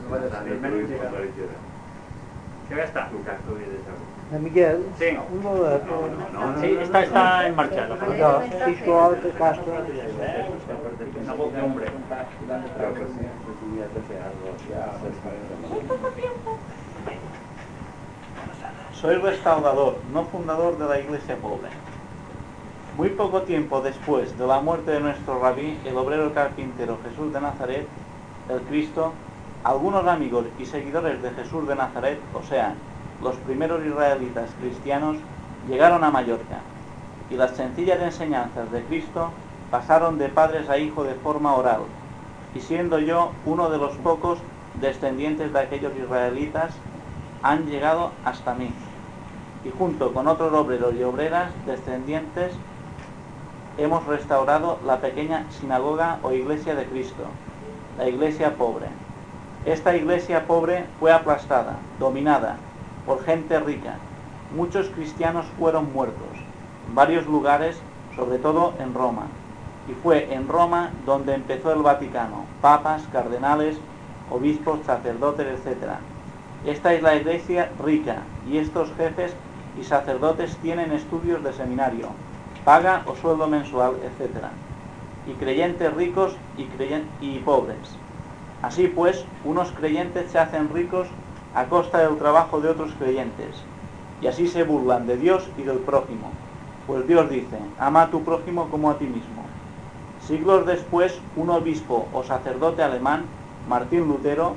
Que ja està. De Miguel? Sí, no. Un moment. Sí, està en marxa. No, sisplau, que Castro. No puc fer hombre. Soy restaurador, no fundador de la iglesia pobre. Muy poco tiempo después de la muerte de nuestro rabí, el obrero carpintero Jesús de Nazaret, el Cristo, algunos amigos y seguidores de Jesús de Nazaret, o sea, los primeros israelitas cristianos, llegaron a Mallorca, y las sencillas enseñanzas de Cristo pasaron de padres a hijo de forma oral, y siendo yo uno de los pocos descendientes de aquellos israelitas, han llegado hasta mí, y junto con otros obreros y obreras descendientes hemos restaurado la pequeña sinagoga o iglesia de Cristo, la iglesia pobre. Esta iglesia pobre fue aplastada, dominada por gente rica. Muchos cristianos fueron muertos en varios lugares, sobre todo en Roma. Y fue en Roma donde empezó el Vaticano, papas, cardenales, obispos, sacerdotes, etc. Esta es la iglesia rica, y estos jefes y sacerdotes tienen estudios de seminario, paga o sueldo mensual, etc. Y creyentes ricos y pobres. Así pues, unos creyentes se hacen ricos a costa del trabajo de otros creyentes, y así se burlan de Dios y del prójimo, pues Dios dice, ama a tu prójimo como a ti mismo. Siglos después, un obispo o sacerdote alemán, Martín Lutero,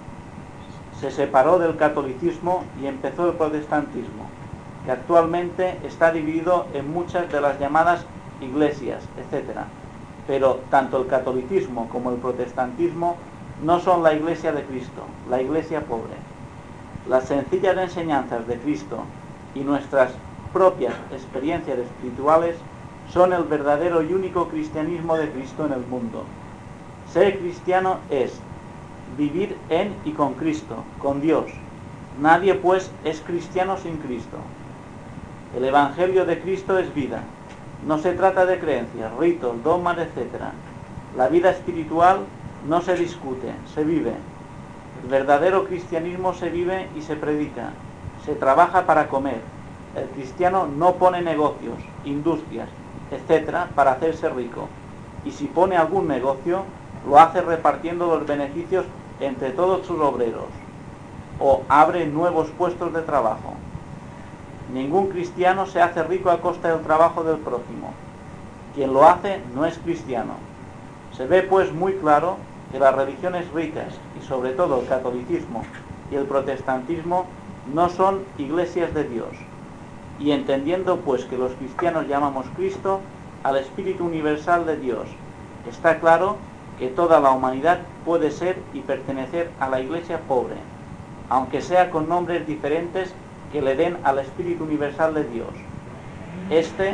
se separó del catolicismo y empezó el protestantismo, que actualmente está dividido en muchas de las llamadas iglesias, etc. Pero tanto el catolicismo como el protestantismo no son la iglesia de Cristo, la iglesia pobre. Las sencillas enseñanzas de Cristo y nuestras propias experiencias espirituales son el verdadero y único cristianismo de Cristo en el mundo. Ser cristiano es vivir en y con Cristo, con Dios. Nadie pues es cristiano sin Cristo. El Evangelio de Cristo es vida. No se trata de creencias, ritos, dogmas, etc. La vida espiritual no se discute, se vive. El verdadero cristianismo se vive y se predica. Se trabaja para comer. El cristiano no pone negocios, industrias, etc. para hacerse rico. Y si pone algún negocio, lo hace repartiendo los beneficios entre todos sus obreros. O abre nuevos puestos de trabajo. Ningún cristiano se hace rico a costa del trabajo del prójimo. Quien lo hace no es cristiano. Se ve pues muy claro que las religiones ricas, y sobre todo el catolicismo y el protestantismo, no son iglesias de Dios. Y entendiendo pues que los cristianos llamamos Cristo al Espíritu Universal de Dios, está claro que toda la humanidad puede ser y pertenecer a la iglesia pobre, aunque sea con nombres diferentes que le den al Espíritu Universal de Dios. Esto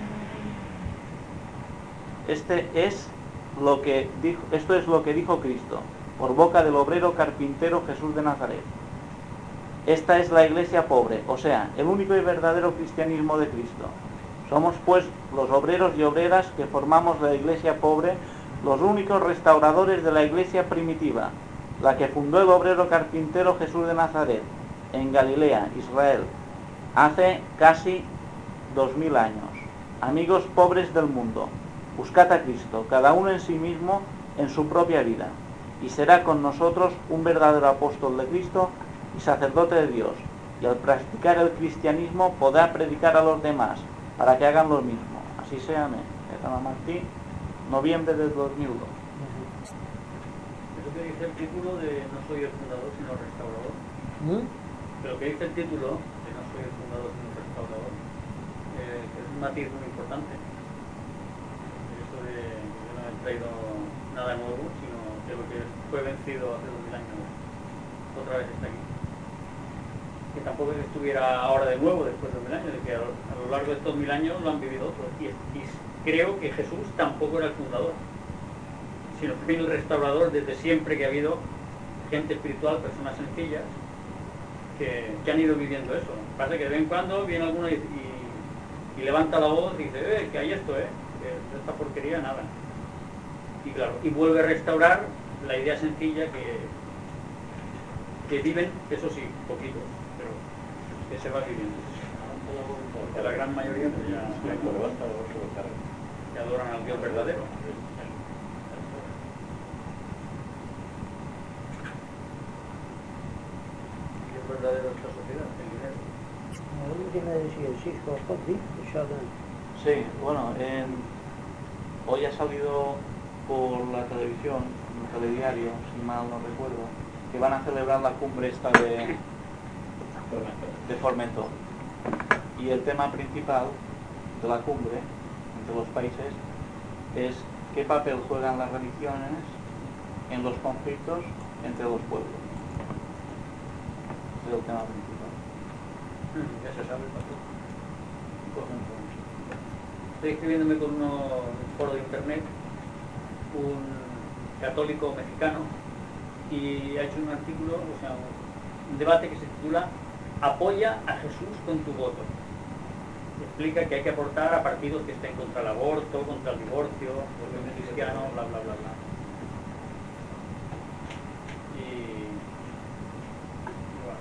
es lo que dijo Cristo, por boca del obrero carpintero Jesús de Nazaret. Esta es la iglesia pobre, o sea, el único y verdadero cristianismo de Cristo. Somos pues los obreros y obreras que formamos la iglesia pobre, los únicos restauradores de la iglesia primitiva, la que fundó el obrero carpintero Jesús de Nazaret, en Galilea, Israel, hace casi 2000 años. Amigos pobres del mundo, buscad a Cristo, cada uno en sí mismo, en su propia vida, y será con nosotros un verdadero apóstol de Cristo y sacerdote de Dios, y al practicar el cristianismo podrá predicar a los demás, para que hagan lo mismo. Así sea, amén. San Martín, noviembre del 2002. Eso que dice el título de no soy el fundador, sino el restaurador. Pero que dice el título de no soy el fundador, sino el restaurador, que es un matiz muy importante. Eso de que no he traído nada nuevo, sino que lo que fue vencido hace 2000 años otra vez está aquí. Que tampoco es que estuviera ahora de nuevo después de 2000 años, de que a lo largo de estos 1000 años lo han vivido otros. Y creo que Jesús tampoco era el fundador, sino que el restaurador desde siempre, que ha habido gente espiritual, personas sencillas, que han ido viviendo eso. Pasa que de vez en cuando viene alguno y levanta la voz y dice, que hay esto, que esta porquería, nada. Y claro, y vuelve a restaurar la idea sencilla que que viven, eso sí, poquitos, pero que se va viviendo. Porque la gran mayoría pues ya que adoran al Dios verdadero. Dios verdadero esta sociedad, el dinero. Sí, bueno, hoy ha salido por la televisión, en el telediario, si mal no recuerdo, que van a celebrar la cumbre esta de Formentor. Y el tema principal de la cumbre entre los países es qué papel juegan las religiones en los conflictos entre los pueblos. Ese es el tema principal. Ya se sabe el papel. Estoy escribiéndome con un foro de internet, un católico mexicano, y ha hecho un artículo, o sea, un debate que se titula "Apoya a Jesús con tu voto". Explica que hay que aportar a partidos que estén contra el aborto, contra el divorcio, porque es cristiano, bla bla bla bla. Y bueno,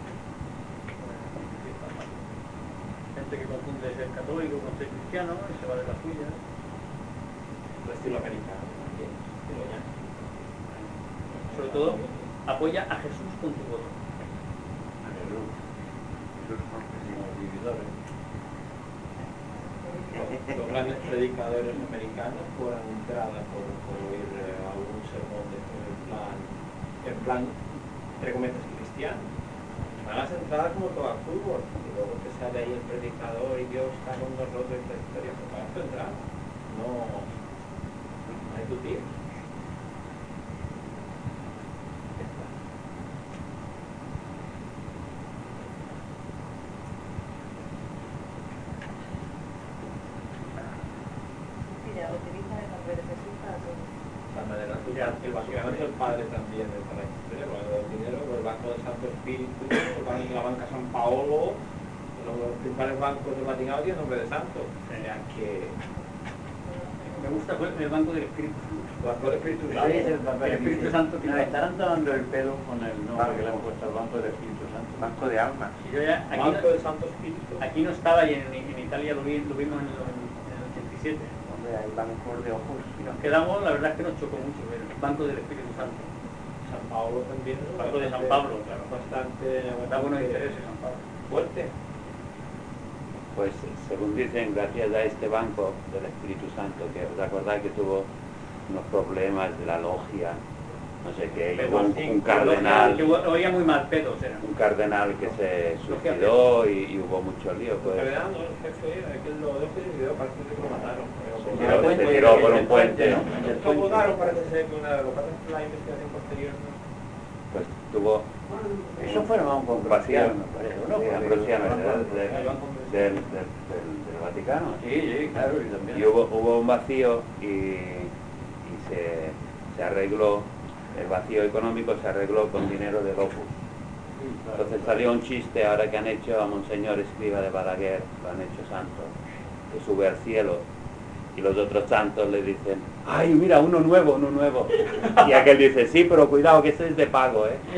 gente que confunde ser católico con ser cristiano y se va de la suya. El estilo americano también, estilo ya. Sobre todo, apoya a Jesús con tu voto. A Jesús. Jesús son los dividores. Los grandes predicadores americanos fueron entradas por oír algún sermón de en plan, entre comillas, cristiano. Van las entradas como todo al fútbol, y luego te sale ahí el predicador y Dios está con nosotros y esta historia, pues para tu entrada. No hay tu tío. El Vaticano es el padre también de toda la historia, el dinero, el Banco del Santo Espíritu, la Banca San Paolo, los principales bancos del Vaticano tienen nombre de santo. O sea que Me gusta el Banco del Espíritu Santo. el Banco del Espíritu Santo. El Espíritu Santo tiene. Nos estarán tomando el pelo con el nombre que le han puesto al Banco del Espíritu Santo. Banco de almas. Y yo ya, Banco del Santo Espíritu. aquí no estaba y en Italia lo vimos en el 87. Hombre, hay bancos de ojos. Nos quedamos, la verdad es que nos chocó mucho ver el Banco del Espíritu Santo. San Pablo también. El Banco de San Pablo, claro. Da buenos intereses San Pablo. Fuerte. Pues según dicen, gracias a este Banco del Espíritu Santo, que os acordáis que tuvo unos problemas de la logia, no sé qué, y hubo un cardenal, que oía muy mal pedos, era. un cardenal que se suicidó y hubo mucho lío. Pues, El jefe, aquel lo suicidó, parece que lo mataron. se tiró por un puente, ¿no? Lo votaron, parece ser que una de las cosas de la investigación posterior, ¿no? Pues tuvo Eso fue un vacío, ¿no? sí, Ambrosiano, del Vaticano. Sí, claro, y también. Y hubo un vacío y se arregló, el vacío económico se arregló con dinero del Opus. Entonces salió un chiste ahora que han hecho a Monseñor Escriba de Balaguer, lo han hecho santo, que sube al cielo y los otros santos le dicen, ¡ay, mira, uno nuevo! Y aquel dice, sí, pero cuidado que ese es de pago, ¿eh?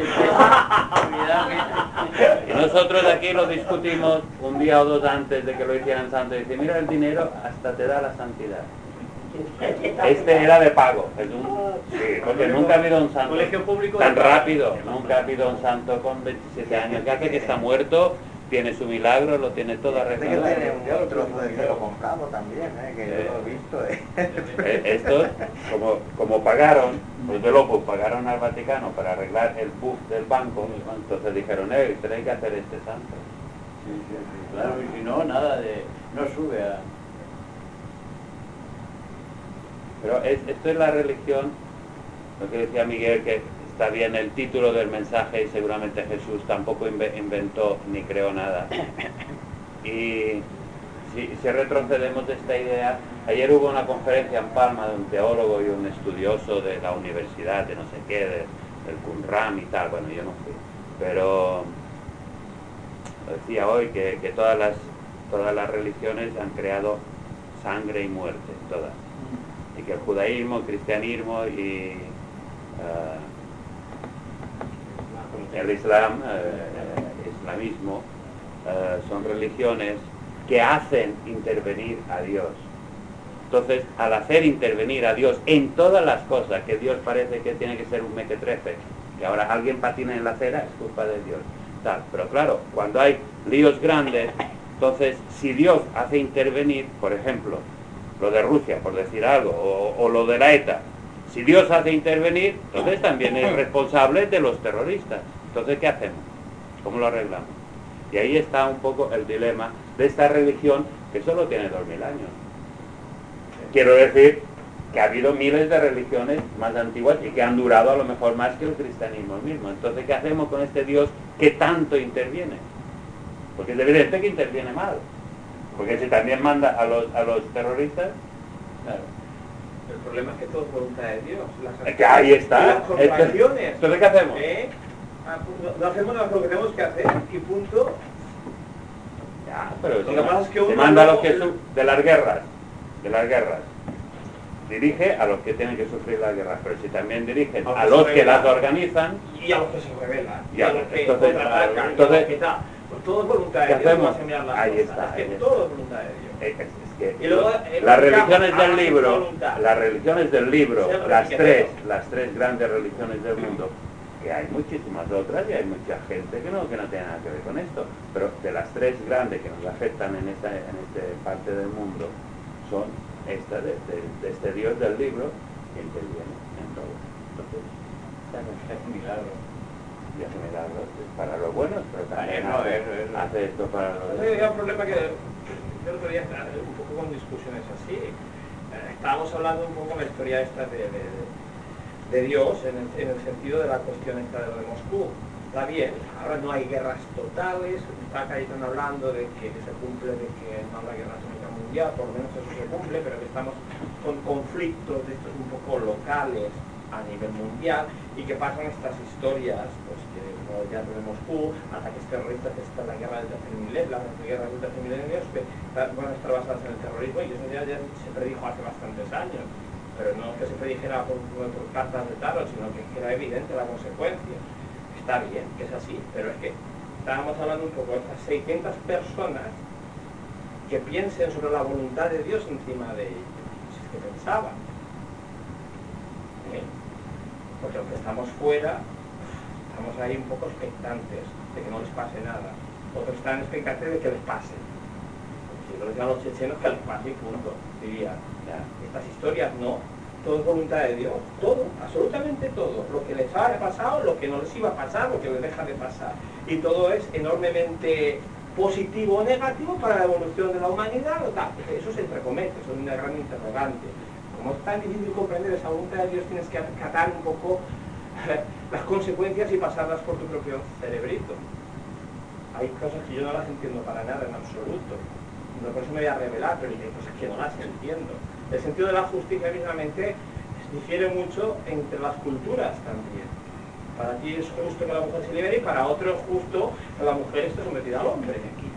Y nosotros aquí lo discutimos un día o dos antes de que lo hicieran santo, y dice, mira, el dinero hasta te da la santidad. Este era de pago, sí, porque nunca ha habido un santo Colegio público tan rápido, nunca ha habido un santo con 27 años, que hace que está muerto, tiene su milagro, lo tiene todo arreglado. Tiene un trozo de cielo comprado también, que yo lo he visto. Estos, como pagaron, los de Opus pagaron al Vaticano para arreglar el bug del banco, entonces dijeron, tenéis que hacer este santo. Sí, claro, y si no, nada de... no sube a... Pero esto es la religión, lo que decía Miguel, que está bien el título del mensaje y seguramente Jesús tampoco inventó ni creó nada. Y si retrocedemos de esta idea, ayer hubo una conferencia en Palma de un teólogo y un estudioso de la universidad, de no sé qué, del Qumran y tal, bueno, yo no fui, pero decía hoy que todas las religiones han creado sangre y muerte, todas. Y que el judaísmo, el cristianismo y El Islam, islamismo, son religiones que hacen intervenir a Dios. Entonces, al hacer intervenir a Dios en todas las cosas, que Dios parece que tiene que ser un mequetrefe, que ahora alguien patina en la acera, es culpa de Dios. Tal. Pero claro, cuando hay líos grandes, entonces, si Dios hace intervenir, por ejemplo, lo de Rusia, por decir algo, o lo de la ETA, si Dios hace intervenir, entonces también es responsable de los terroristas. Entonces, ¿qué hacemos? ¿Cómo lo arreglamos? Y ahí está un poco el dilema de esta religión que solo tiene 2000 años. Quiero decir que ha habido miles de religiones más antiguas y que han durado a lo mejor más que el cristianismo mismo. Entonces, ¿qué hacemos con este Dios que tanto interviene? Porque es evidente que interviene mal. Porque si también manda a los terroristas, claro. El problema es que todo es voluntad de Dios. Que ahí está. Las corporaciones. Entonces, ¿qué hacemos? No hacemos lo que tenemos que hacer y punto. Ya, pero Lo que pasa es que uno manda a los no- que de las guerras. Dirige a los que tienen que sufrir las guerras, pero si también dirigen a los que las organizan y a los que se rebelan, y Ya, a los que entonces, contraatacan, entonces, y a los que tal. Pues todo es voluntad ¿qué de Dios, hacemos? no cambiar las Ahí cosas. está, Es que ahí está. todo es voluntad de Dios. es que Y luego, las religiones hagan del su libro, voluntad. las religiones del libro, Sea lo que las quiera. tres grandes religiones del mundo, que hay muchísimas otras y hay mucha gente que no tiene nada que ver con esto, pero de las tres grandes que nos afectan en esta parte del mundo son esta de este Dios del libro que interviene en todo. Entonces, Es un milagro. y hace milagros para los buenos, pero también No, hace esto para los Hay un problema que yo el otro día estaba un poco con discusiones así. Estábamos hablando un poco de la historia esta de Dios en el sentido de la cuestión esta de lo de Moscú. Está bien, ahora no hay guerras totales, está Cayetano hablando de que se cumple, de que no habrá guerra atómica mundial, por lo menos eso se cumple, pero que estamos con conflictos de estos un poco locales a nivel mundial y que pasan estas historias, pues que como ya lo de Moscú, ataques terroristas, que está la guerra del tercer milenio, las guerras del tercer milenio, que van a estar basadas en el terrorismo y eso ya se predijo hace bastantes años, pero no que se predijera por cartas de tarot, sino que era evidente la consecuencia. Está bien, que es así, pero es que estábamos hablando un poco de estas 600 personas que piensen sobre la voluntad de Dios encima de ellos, si es que pensaban. Porque aunque estamos fuera, estamos ahí un poco expectantes de que no les pase nada. Otros están expectantes de que les pase. Si yo lo decía a los chechenos, que les pase y punto. Diría, ya, estas historias no. Todo es voluntad de Dios, todo, absolutamente todo. Lo que les ha pasado, lo que no les iba a pasar, lo que les deja de pasar. Y todo es enormemente positivo o negativo para la evolución de la humanidad o tal. Eso es entre comillas, es una gran interrogante. Como es tan difícil comprender esa voluntad de Dios, tienes que acatar un poco las consecuencias y pasarlas por tu propio cerebrito. Hay cosas que yo no las entiendo para nada en absoluto. No, por eso me voy a revelar, pero hay cosas que no las entiendo. El sentido de la justicia mismamente difiere mucho entre las culturas también. Para ti es justo que la mujer se libere y para otro es justo que la mujer esté sometida al hombre.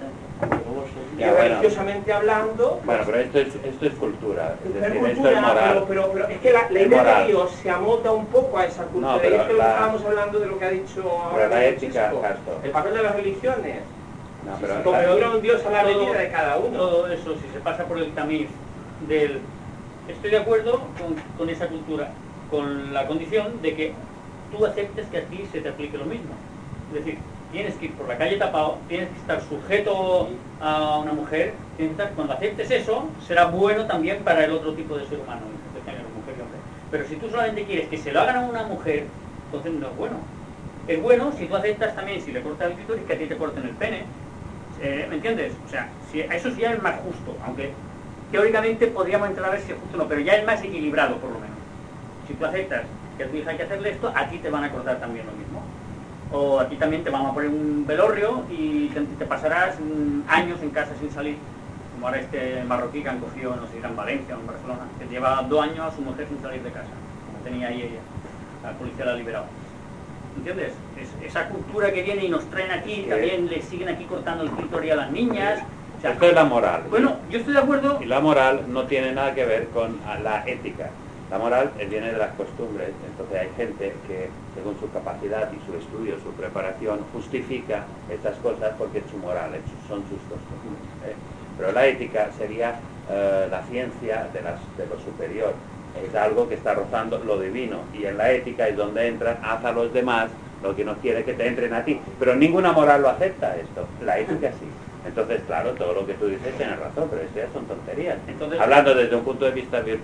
Y religiosamente hablando... Bueno, pero esto es cultura, es decir, cultura, esto es moral. pero es que la idea de Dios se amolda un poco a esa cultura. No, pero y es que estábamos hablando de lo que ha dicho ahora la ética, Francisco, Castro. el papel de las religiones. No, pero Configurar un Dios a la medida de cada uno. Todo eso, si se pasa por el tamiz del... Estoy de acuerdo con esa cultura, con la condición de que tú aceptes que a ti se te aplique lo mismo. Es decir, tienes que ir por la calle tapado, tienes que estar sujeto a una mujer, cuando aceptes eso, será bueno también para el otro tipo de ser humano, de género, mujer y hombre. Pero si tú solamente quieres que se lo hagan a una mujer, entonces no es bueno. Es bueno si tú aceptas también, si le cortas el clítoris, que a ti te corten el pene. ¿Me entiendes? O sea, eso sí ya es más justo, aunque teóricamente podríamos entrar a ver si es justo o no, pero ya es más equilibrado por lo menos. Si tú aceptas que a tu hija hay que hacerle esto, a ti te van a cortar también lo mismo. O a ti también te van a poner un velorrio y te pasarás años en casa sin salir, como ahora este marroquí que han cogido, no sé si era en Valencia o en Barcelona, que lleva 2 años a su mujer sin salir de casa, como tenía ahí ella, la policía la ha liberado. ¿Entiendes? Esa cultura que viene y nos traen aquí, también le siguen aquí cortando el clítoris a las niñas. O sea, esto es la moral. bueno, yo estoy de acuerdo. Y la moral no tiene nada que ver con la ética. La moral viene de las costumbres, entonces hay gente que según su capacidad y su estudio, su preparación, justifica estas cosas porque es su moral, son sus costumbres. Pero la ética sería la ciencia de lo superior, es algo que está rozando lo divino, y en la ética es donde entran, haz a los demás lo que no quiere que te entren a ti, pero ninguna moral lo acepta esto, la ética sí. Entonces, claro, todo lo que tú dices tienes razón, pero eso ya son tonterías. Entonces, hablando desde un punto de vista de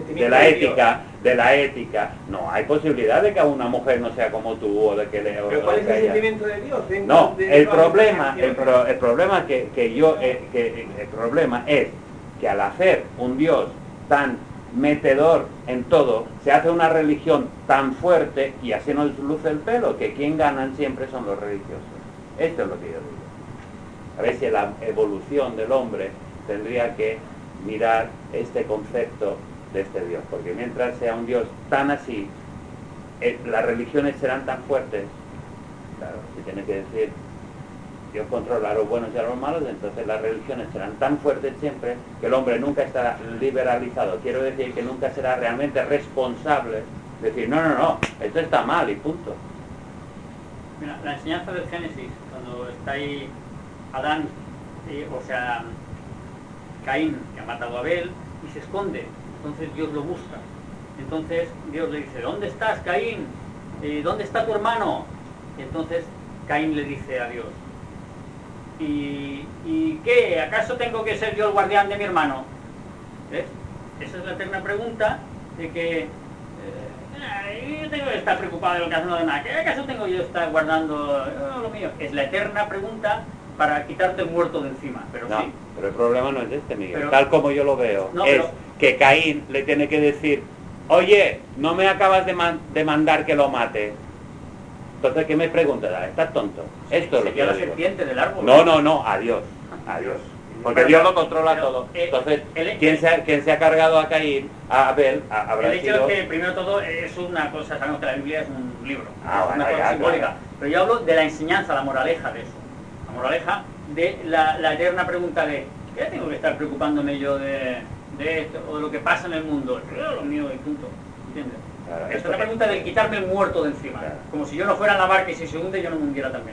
la ética, no hay posibilidad de que una mujer no sea como tú o de que le... ¿Pero cuál es el sentimiento de Dios? No, el problema es que al hacer un Dios tan metedor en todo, se hace una religión tan fuerte y así nos luce el pelo, que quien ganan siempre son los religiosos. Esto es lo que yo digo. A ver si la evolución del hombre tendría que mirar este concepto de este Dios, porque mientras sea un Dios tan así, las religiones serán tan fuertes. Claro, si tiene que decir Dios controla a los buenos y a los malos, entonces las religiones serán tan fuertes siempre que el hombre nunca estará liberalizado. Quiero decir que nunca será realmente responsable, decir no, esto está mal y punto. Mira, la enseñanza del Génesis, cuando está ahí Adán, Caín, que ha matado a Abel, y se esconde, entonces Dios lo busca. Entonces Dios le dice, ¿dónde estás, Caín? ¿Dónde está tu hermano? Y entonces Caín le dice a Dios, ¿y qué? ¿Acaso tengo que ser yo el guardián de mi hermano? ¿Ves? Esa es la eterna pregunta de que yo tengo que estar preocupado de lo que hacen los demás. ¿Qué acaso tengo yo que estar guardando lo mío? Es la eterna pregunta para quitarte el muerto de encima. Pero no, sí. Pero el problema no es este, Miguel. Pero, tal como yo lo veo, es que Caín le tiene que decir, oye, no me acabas de mandar que lo mate. Entonces, ¿qué me preguntas? ¿Estás tonto? Esto es lo que yo la digo. serpiente del árbol. No, adiós. Porque Dios lo controla todo. Entonces, ¿quién se ha cargado a Caín, a Abel, habrá el hecho sido... es que, primero todo, es una cosa, sabemos que la Biblia es un libro, bueno, una cosa simbólica. Claro. Pero yo hablo de la enseñanza, la moraleja de eso. La moraleja de la eterna pregunta de, ¿qué tengo que estar preocupándome yo de esto, o de lo que pasa en el mundo? Lo mío y punto. ¿Entiendes? Claro, esta es la pregunta del quitarme el muerto de encima. Claro. Como si yo no fuera en la barca y si se hunde yo no me hundiera también.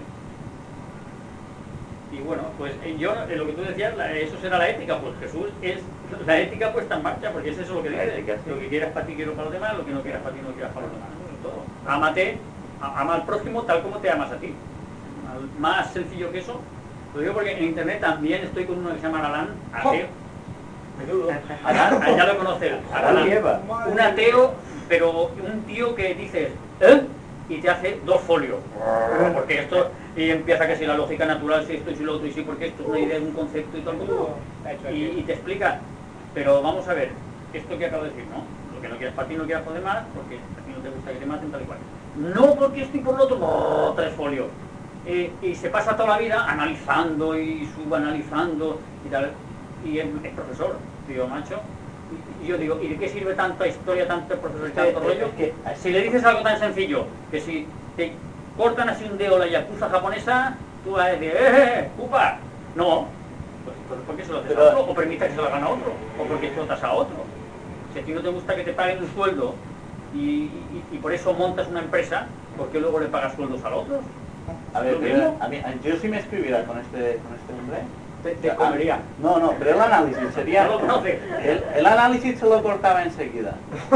Y bueno, pues yo, lo que tú decías, eso será la ética, pues Jesús es la ética puesta en marcha, porque es eso lo que dice, ética, sí. Lo que quieras para ti quiero para los demás, lo que no quieras para ti no quieras para los demás, ¿no? Todo. Ámate, ama al prójimo tal como te amas a ti. Más sencillo que eso, lo digo porque en internet también estoy con uno que se llama Alan, ateo. Alan, ya lo conoces, un ateo, pero un tío que dices, y te hace 2 folios, porque esto, y empieza que si la lógica natural, si esto y si lo otro, y si porque esto es una idea, un concepto y todo, y te explica, pero vamos a ver, esto que acabo de decir, ¿no? Lo que no quieras para ti, no quieras para los demás, porque a ti no te gusta que te maten tal y cual. No porque esto y por lo otro, 3 folios. Y se pasa toda la vida analizando y subanalizando y tal, y es profesor, tío macho. Y yo digo, ¿y de qué sirve tanta historia, tanto profesor y tanto rollo? Si le dices algo tan sencillo, que si te cortan así un dedo la yakuza japonesa, tú vas a decir, ¡pupa! No, pues entonces ¿por qué se lo haces a otro? O permites que se lo hagan a otro, o porque explotas a otro. Si a ti no te gusta que te paguen un sueldo y por eso montas una empresa, ¿por qué luego le pagas sueldos a otros? A ver, pero yo sí me escribiría con este hombre. Te comería. No, pero el análisis sería... No lo conoce. El análisis se lo cortaba enseguida.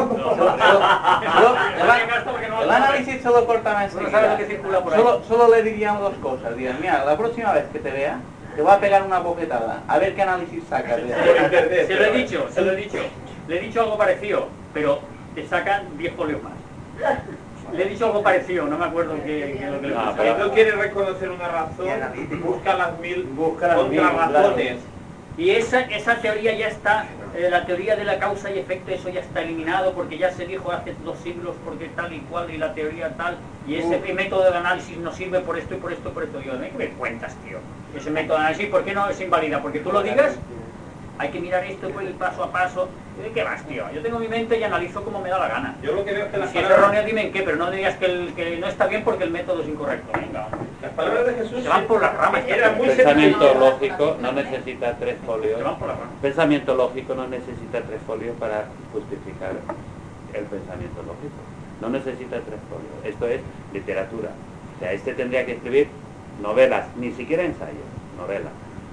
El análisis se lo cortaba enseguida. No sabes lo que circula por ahí. Solo le dirían 2 cosas. Dirían, mira, la próxima vez que te vea, te voy a pegar una bofetada. A ver qué análisis sacas. Se lo he dicho. Le he dicho algo parecido, pero te sacan 10 folios más. Le he dicho algo parecido, no me acuerdo qué es lo que le pasa. Si no quieres reconocer una razón, busca las 1000 contrarrazones. Y esa teoría ya está, la teoría de la causa y efecto, eso ya está eliminado porque ya se dijo hace 2 siglos porque tal y cual y la teoría tal, y ese método de análisis no sirve por esto y por esto y por esto. Yo, ¿qué me cuentas, tío? Ese método de análisis, ¿por qué no es inválida? Porque tú lo digas, hay que mirar esto pues, paso a paso. ¿De qué vas, tío? Yo tengo mi mente y analizo como me da la gana. Yo lo que veo es que las si es erróneo, dime en qué, pero no digas que no está bien porque el método es incorrecto. Venga. Las palabras de Jesús se van por las ramas. Pensamiento lógico no necesita 3 folios. Se van por las ramas. Pensamiento lógico no necesita 3 folios para justificar el pensamiento lógico. No necesita 3 folios. Esto es literatura. O sea, este tendría que escribir novelas, ni siquiera ensayos, novelas.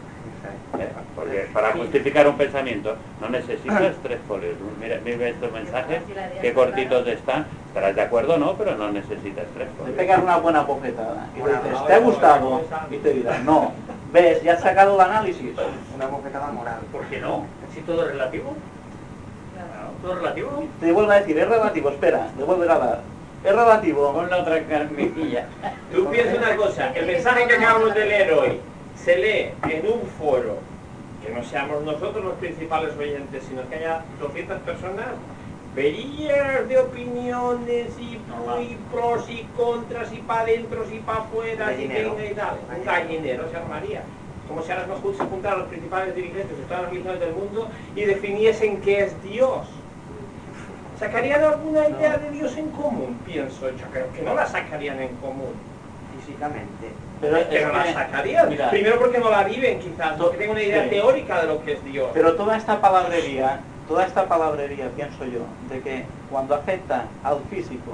Porque para justificar un pensamiento no necesitas 3 folios. Mira estos mensajes, qué cortitos están. Estarás de acuerdo, ¿no? Pero no necesitas 3 Te folios. pegas una buena bofetada y le dices, ¿te ha gustado? Y te dirás, no. ¿Ves? Ya has sacado el análisis. Una bofetada moral. ¿Por qué no? Si todo es relativo. Claro, todo es relativo. Te vuelvo a decir, es relativo, espera, le vuelvo a dar. Es relativo. Con la otra carmejilla. Tú piensas una cosa, el mensaje que acabamos de leer hoy se lee en un foro, que no seamos nosotros los principales oyentes, sino que haya 200 personas, verías de opiniones y pros y contras y para adentro y para afuera y venga y tal. Un gallinero se armaría. Como si ahora se juntaran los principales dirigentes de todas las religiones del mundo y definiesen qué es Dios. ¿Sacarían alguna idea de Dios en común? Pienso, yo creo que no la sacarían en común. Físicamente. Pero Es que no la sacarían. mira, Primero porque no la viven quizás, porque tengo una idea sí. teórica de lo que es Dios. Pero toda esta palabrería, pienso yo, de que cuando afecta al físico,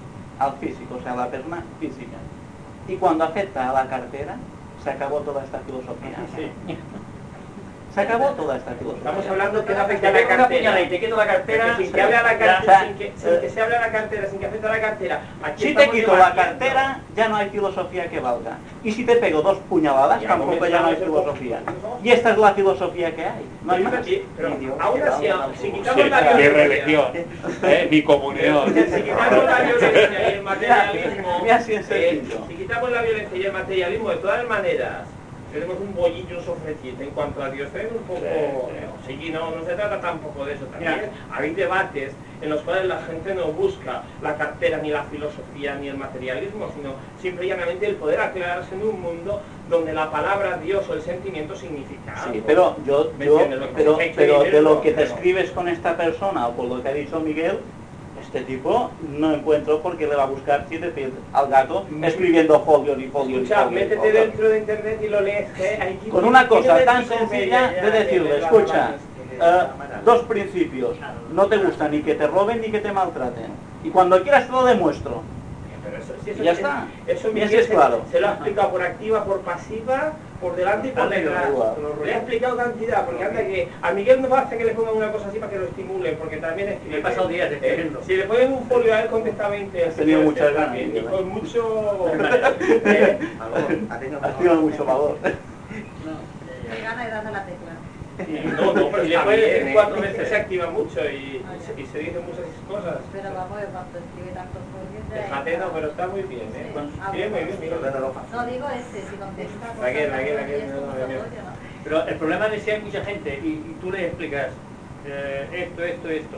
o sea, a la persona física, y cuando afecta a la cartera, se acabó toda esta filosofía. Sí. Se acabó toda esta filosofía. Estamos hablando que no afecta Te a la pego una cartera. puñalada y te quito la cartera. Sin que hable a la ya, cartera, sin que se hable a la cartera, sin que afecte a la cartera. Aquí Si te estamos quito la debatiendo. cartera, ya no hay filosofía que valga. Y si te pego 2 puñaladas, Ya tampoco ya no hay comenzamos el filosofía. poco. Y esta es la filosofía que hay. No hay más. Pero Ni Dios, aún así, que si vamos, quitamos la Mi violencia, religión, mi comunión. si quitamos la violencia y el materialismo, Mira, así es sencillo. si quitamos la violencia y el materialismo, de todas maneras, tenemos un bollillo, un sofretito. En cuanto a Dios, tenemos un poco... Sí, no se trata tampoco de eso también. Mira. Hay debates en los cuales la gente no busca la cartera, ni la filosofía, ni el materialismo, sino simple y llanamente el poder aclararse en un mundo donde la palabra Dios o el sentimiento significa algo. Sí, pero ¿Me entiendes? Lo que pero hay que de vivirlo, lo que te pero- escribes con esta persona o por lo que ha dicho Miguel, este tipo no encuentro por qué le va a buscar 7 pies al gato escribiendo folios y folios y Escucha, folios y métete folios. dentro de internet y lo lees. Con una cosa tan sencilla de decirle, escucha, 2 principios, no te gusta ni que te roben ni que te maltraten. Y cuando quieras te lo demuestro. Eso, Y ya está. Eso Y así Miguel es claro. se lo ha explicado por activa, por pasiva, por delante y por Anda, detrás. igual. Le ha explicado cantidad, porque anda que a Miguel no basta que le pongan una cosa así para que lo estimulen, porque también escribe. Me he pasado días escribiendo. Si le ponen un folio a él contesta 20. Has tenido muchas ganas, también, y Miguel, con mucho... Ha tenido Has tenido mucho valor. Me gana de darle la tecla. No, pero si le puedes decir 4 veces se activa mucho y se dicen muchas cosas. Pero vamos, cuando escribe tantos folios... Déjate, no, pero está muy bien, ¿eh? Escribe muy bien, Miguel. No, digo si contesta... Raquel. Pero el problema es si hay mucha gente y tú le explicas esto.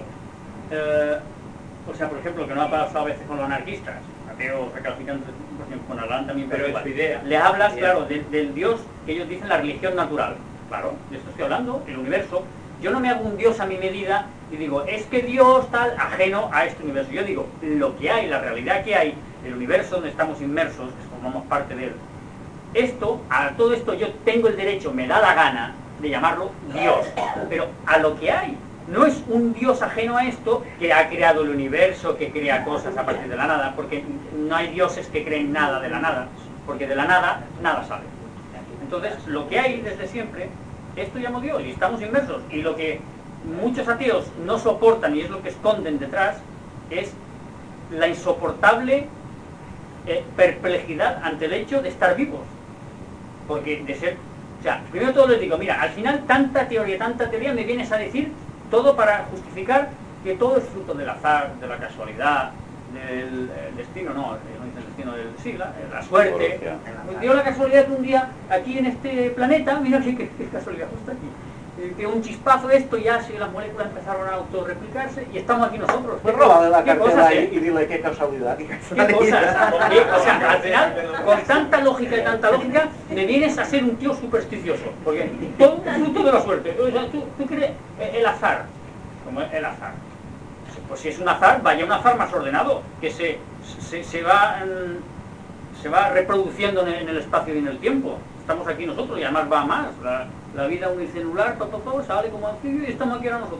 O sea, por ejemplo, que no ha pasado a veces con los anarquistas, ateos recalcitrantes, por ejemplo, con Alan también. Pero es su idea. Le hablas, claro, del Dios que ellos dicen la religión natural. Claro, de esto estoy hablando, el universo. Yo no me hago un Dios a mi medida y digo, es que Dios tal, ajeno a este universo. Yo digo, lo que hay, la realidad que hay, el universo donde estamos inmersos, que formamos parte de él. A todo esto yo tengo el derecho, me da la gana de llamarlo Dios, pero a lo que hay. No es un Dios ajeno a esto que ha creado el universo, que crea cosas a partir de la nada, porque no hay dioses que creen nada de la nada, porque de la nada, nada sale. Entonces, lo que hay desde siempre, esto llamo Dios, y estamos inmersos. Y lo que muchos ateos no soportan, y es lo que esconden detrás, es la insoportable perplejidad ante el hecho de estar vivos. Porque de ser... O sea, primero todo les digo, mira, al final tanta teoría, me vienes a decir todo para justificar que todo es fruto del azar, de la casualidad, del destino, no dice el destino, sí, la suerte. Dio la casualidad que un día aquí en este planeta, mira qué casualidad, justo aquí, que un chispazo esto ya si las moléculas empezaron a autorreplicarse y estamos aquí nosotros. Pues róbale la ¿Qué cartera cosas, y dile qué casualidad. ¿Qué cosas? O sea, al final, con tanta lógica y tanta lógica, me vienes a ser un tío supersticioso. Porque todo fruto de la suerte. O sea, tú crees el azar, como el azar. Pues si es un azar, vaya un azar más ordenado, que se va reproduciendo en el espacio y en el tiempo. Estamos aquí nosotros y además va más. La vida unicelular, todo sale como anfibio y estamos aquí ahora nosotros.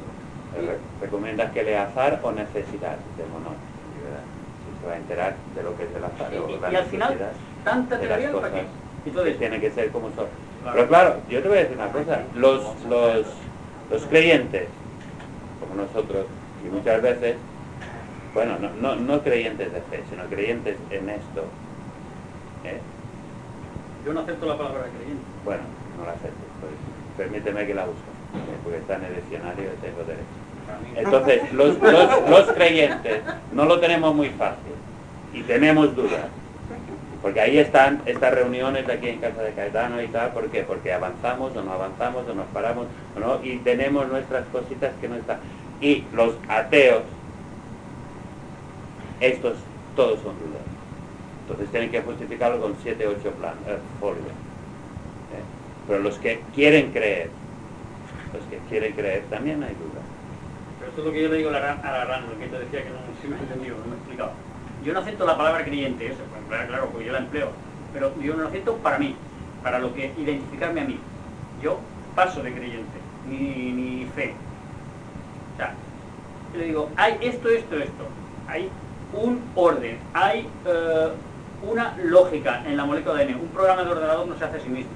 Recomienda que lea azar o necesidad. Decimos, no, ¿verdad? Si se va a enterar de lo que es el azar o la y al final, necesidad tanta de las teoría para cosas qué. Entonces, que tienen que ser como son. Claro. Pero claro, yo te voy a decir una cosa, los creyentes, como nosotros, y muchas veces, bueno, no creyentes de fe, sino creyentes en esto, yo no acepto la palabra creyente. bueno, no la acepto, pues permíteme que la busque, porque está en el diccionario y tengo derecho. Entonces, los creyentes no lo tenemos muy fácil y tenemos dudas. Porque ahí están estas reuniones aquí en casa de Caetano y tal, ¿por qué? Porque avanzamos o no avanzamos o nos paramos o no, y tenemos nuestras cositas que no están. Y los ateos, estos todos son dudas. Entonces tienen que justificarlo con 7, 8 folios. Pero los que quieren creer también hay dudas. Pero esto es lo que yo le digo a la RAN, lo que te decía que no si me he entendido, no me he explicado. Yo no acepto la palabra creyente, eso, pues, claro, porque yo la empleo, pero yo no la acepto para mí, para lo que identificarme a mí. Yo paso de creyente, ni fe. O sea, yo le digo, hay esto, hay un orden, hay una lógica en la molécula de ADN, un programa de ordenador no se hace a sí mismo.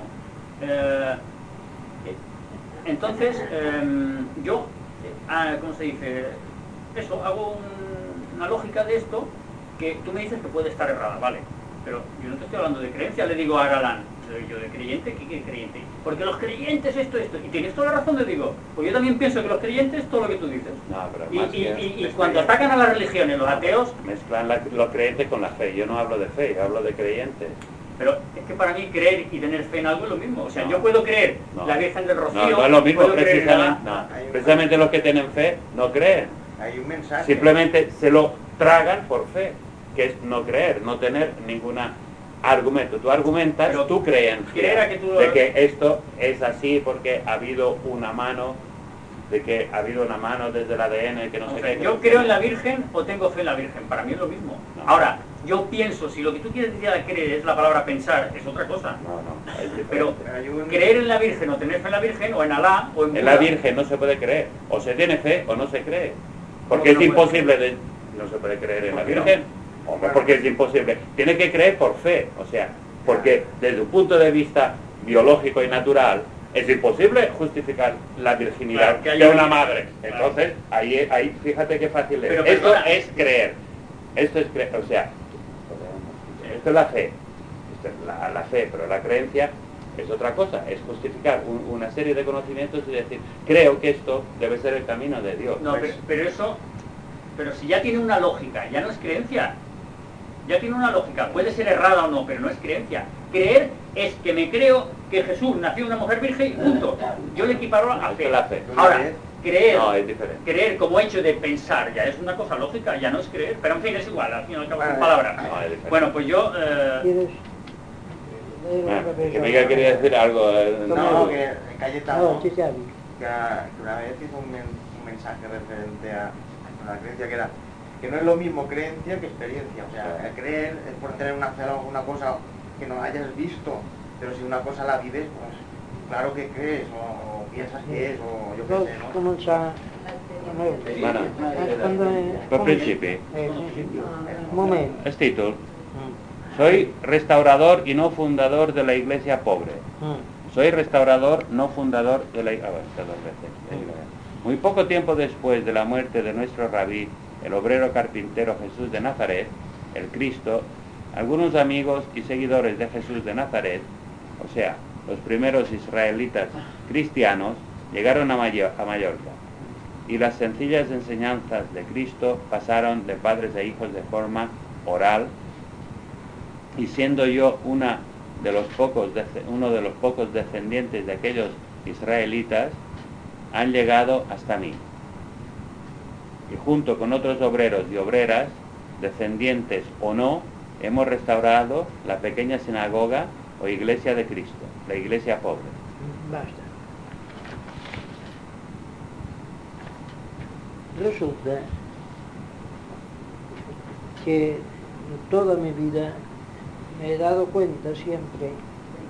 Entonces, yo, ¿cómo se dice? Eso, hago una lógica de esto que tú me dices que puede estar errada, vale, pero yo no te estoy hablando de creencia, le digo a Galán, yo de creyente, ¿qué creyente? Porque los creyentes esto, y tienes toda la razón, le digo, pues yo también pienso que los creyentes, todo lo que tú dices. No, pero y cuando atacan a las religiones, los ateos... Mezclan los creyentes con la fe, yo no hablo de fe, yo hablo de creyentes. Pero es que para mí creer y tener fe en algo es lo mismo, o sea, No, yo puedo creer no, la Virgen del Rocío... No es lo mismo, puedo creer en precisamente los que tienen fe no creen. Hay un mensaje. Simplemente se lo tragan por fe, que es no creer, no tener ningún argumento. Tú argumentas, pero tu creencia de que esto es así porque ha habido una mano, desde el ADN, que no sé qué. Yo creo en la Virgen o tengo fe en la Virgen, para mí es lo mismo. No. Ahora, yo pienso, si lo que tú quieres decir a creer es la palabra pensar, es otra cosa. No, es diferente. Pero creer en la Virgen o tener fe en la Virgen o en Alá o en Buda. En la Virgen no se puede creer, o se tiene fe o no se cree, porque es no imposible, no se puede creer en la Virgen, hombre, porque es imposible. Tiene que creer por fe, o sea, porque desde un punto de vista biológico y natural es imposible justificar la virginidad de una madre. Entonces, ahí fíjate qué fácil es. Pero, esto es creer, o sea, esto es la fe, esto es la fe, pero la creencia es otra cosa, es justificar una serie de conocimientos y decir, creo que esto debe ser el camino de Dios. No, pero si ya tiene una lógica, ya no es creencia. Ya tiene una lógica, puede ser errada o no, pero no es creencia. Creer es que me creo que Jesús nació de una mujer virgen y punto. Yo le equiparo a fe. La fe. Ahora, creer, no, es diferente. Creer como hecho de pensar ya es una cosa lógica, ya no es creer, pero en fin es igual, al fin y al cabo son palabras. No, es diferente. Bueno, pues yo... que Miguel quería decir algo. No, que Cayetano, que sí, una vez hizo un mensaje referente a la creencia, que era que no es lo mismo creencia que experiencia. O sea, creer es por tener una fe en alguna cosa que no hayas visto, pero si una cosa la vives, pues claro que crees, o piensas que es, o yo qué sé, ¿no? Començar Per principi, un moment. el título. Soy restaurador y no fundador de la iglesia pobre. Soy restaurador, no fundador de la iglesia. Muy poco tiempo después de la muerte de nuestro rabí, el obrero carpintero Jesús de Nazaret, el Cristo, algunos amigos y seguidores de Jesús de Nazaret, o sea, los primeros israelitas cristianos, llegaron a Mallorca, y las sencillas enseñanzas de Cristo pasaron de padres a hijos de forma oral, y siendo yo uno de los pocos descendientes de aquellos israelitas, han llegado hasta mí. Y junto con otros obreros y obreras, descendientes o no, hemos restaurado la pequeña sinagoga o iglesia de Cristo, la iglesia pobre. Basta. Resulta que toda mi vida me he dado cuenta siempre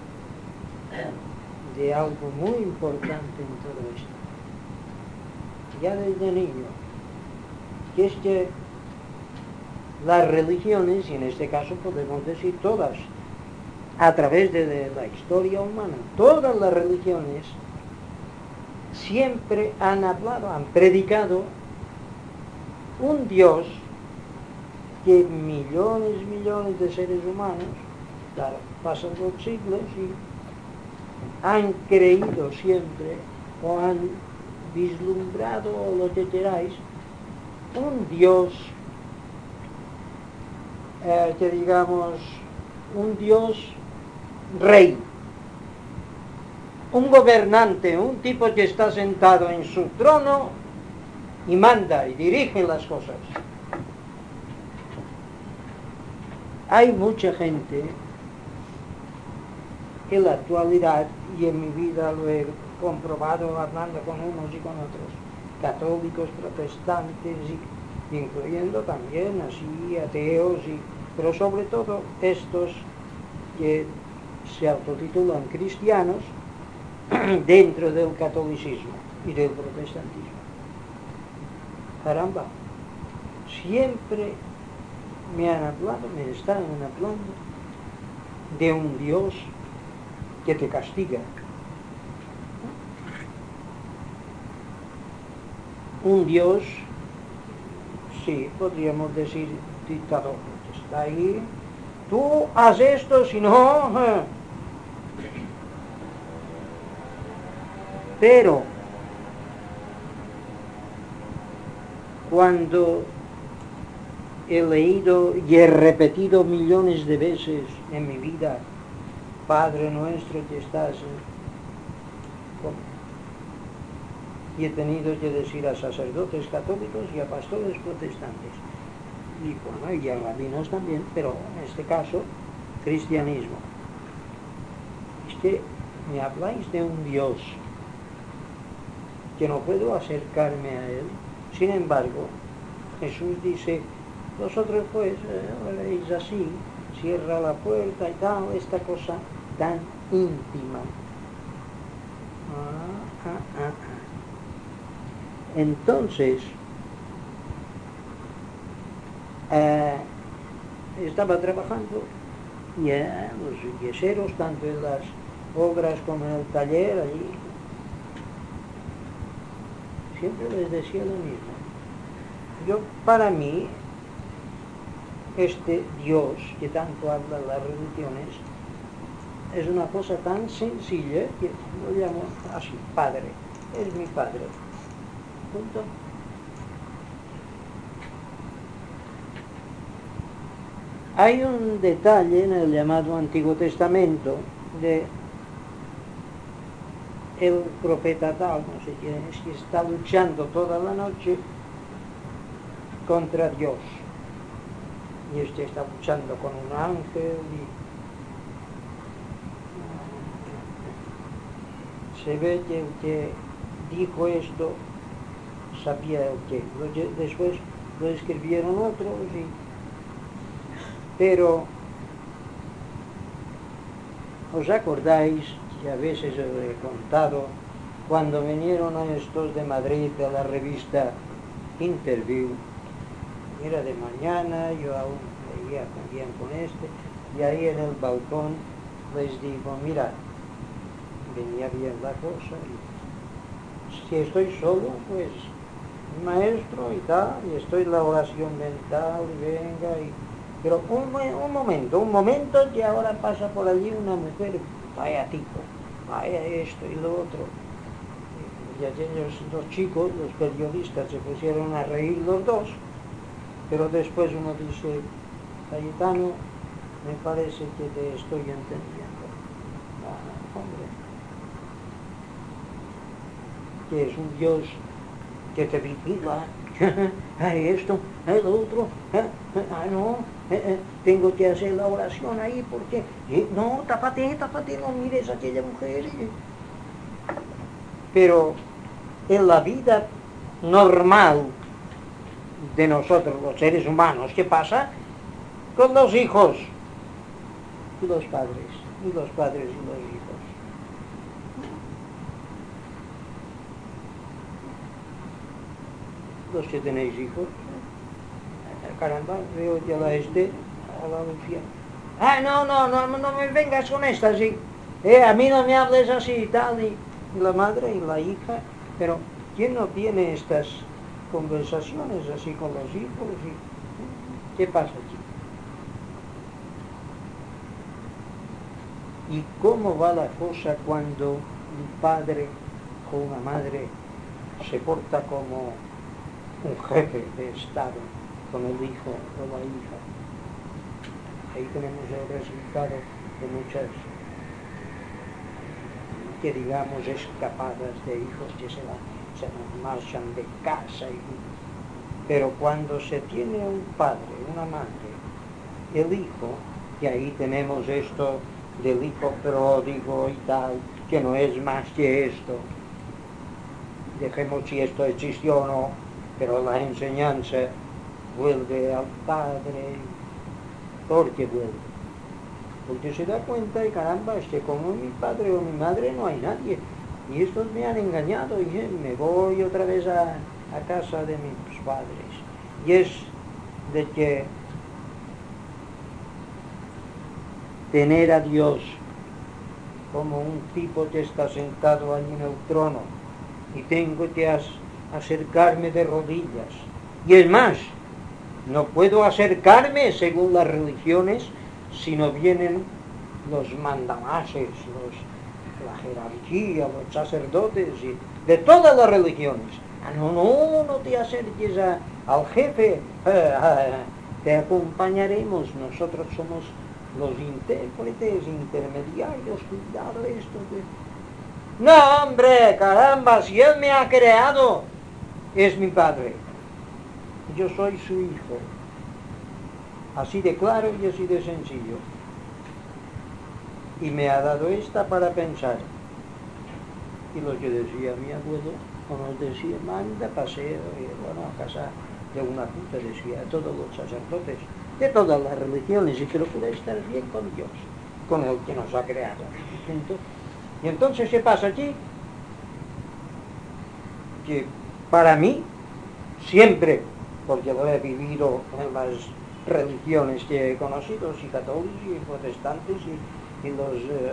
de algo muy importante en todo esto. ya desde niño, que es que las religiones, y en este caso podemos decir todas, a través de la historia humana, todas las religiones siempre han hablado, han predicado un Dios que millones de seres humanos, claro, pasan los siglos y han creído siempre o han vislumbrado o lo que queráis, un Dios que digamos, un Dios rey, un gobernante, un tipo que está sentado en su trono y manda y dirige las cosas. Hay mucha gente en la actualidad, y en mi vida lo he comprobado hablando con unos y con otros, católicos, protestantes, incluyendo también así ateos, pero sobre todo estos que se autotitulan cristianos dentro del catolicismo y del protestantismo. Caramba, siempre me están hablando de un Dios que te castiga, un Dios, sí, podríamos decir dictador, que está ahí, tú haz esto, si no... Pero cuando he leído y he repetido millones de veces en mi vida, Padre nuestro que estás, y he tenido que decir a sacerdotes católicos y a pastores protestantes, y bueno, y a rabinos también, pero en este caso, cristianismo. Es que me habláis de un Dios que no puedo acercarme a él. Sin embargo, Jesús dice, vosotros pues veréis así, cierra la puerta y tal, esta cosa tan íntima. Entonces, estaba trabajando y los yeseros, tanto en las obras como en el taller, allí, siempre les decía lo mismo. Para mí, este Dios que tanto habla en las religiones es una cosa tan sencilla que lo llamo así, Padre, es mi Padre. Punto. Hay un detalle en el llamado Antiguo Testamento de el profeta tal, no sé quién es, que está luchando toda la noche contra Dios. Y está luchando con un ángel y se ve que el que dijo esto sabía el qué. Después lo escribieron otros, pero ¿os acordáis? Que a veces os he contado cuando vinieron a estos de Madrid de la revista Interview. Era de mañana, yo aún veía también con y ahí en el balcón les digo, mira, venía bien la cosa, y si estoy solo, pues maestro y tal, y estoy en la oración mental, y venga, pero un momento que ahora pasa por allí una mujer, vaya tipo, vaya esto y lo otro. Y aquellos dos chicos, los periodistas, se pusieron a reír los dos, pero después uno dice, Cayetano, me parece que te estoy entendiendo. Hombre, que es un Dios que te vigila, esto, el otro, no, tengo que hacer la oración ahí porque, no, tápate, no mires a aquella mujer. Pero en la vida normal de nosotros, los seres humanos, ¿qué pasa? Con los hijos y los padres, y los padres y los hijos. los que tenéis hijos, caramba, veo yo a la Lucía. No me vengas con esta, sí. A mí no me hables así y tal, y la madre y la hija, pero ¿quién no tiene estas conversaciones así con los hijos? ¿Qué pasa aquí? ¿Y cómo va la cosa cuando un padre o una madre se porta como un jefe de Estado con el hijo o la hija? Ahí tenemos el resultado de muchas, que digamos, escapadas de hijos que se marchan de casa. Pero cuando se tiene un padre, una madre, el hijo, que ahí tenemos esto del hijo pródigo y tal, que no es más que esto. Dejemos si esto existió o no, pero la enseñanza vuelve al padre. ¿Por qué vuelve? Porque se da cuenta y caramba, es que como mi padre o mi madre no hay nadie. Y estos me han engañado y me voy otra vez a casa de mis padres. Y es de que tener a Dios como un tipo que está sentado allí en el trono y tengo que acercarme de rodillas. Y es más, no puedo acercarme según las religiones si no vienen los mandamases, la jerarquía, los sacerdotes y de todas las religiones. No te acerques al jefe, te acompañaremos, nosotros somos los intérpretes, intermediarios, cuidado esto. No, hombre, caramba, si él me ha creado, es mi padre. Yo soy su hijo. Así de claro y así de sencillo. Y me ha dado esta para pensar. Y lo que decía mi abuelo, como decía, manda paseo, a casa de una puta, decía, a todos los sacerdotes, de todas las religiones, y procura estar bien con Dios, con el que nos ha creado. Y entonces, ¿qué pasa aquí? Que para mí, siempre, porque lo he vivido en las religiones que he conocido, y católicos y protestantes, y los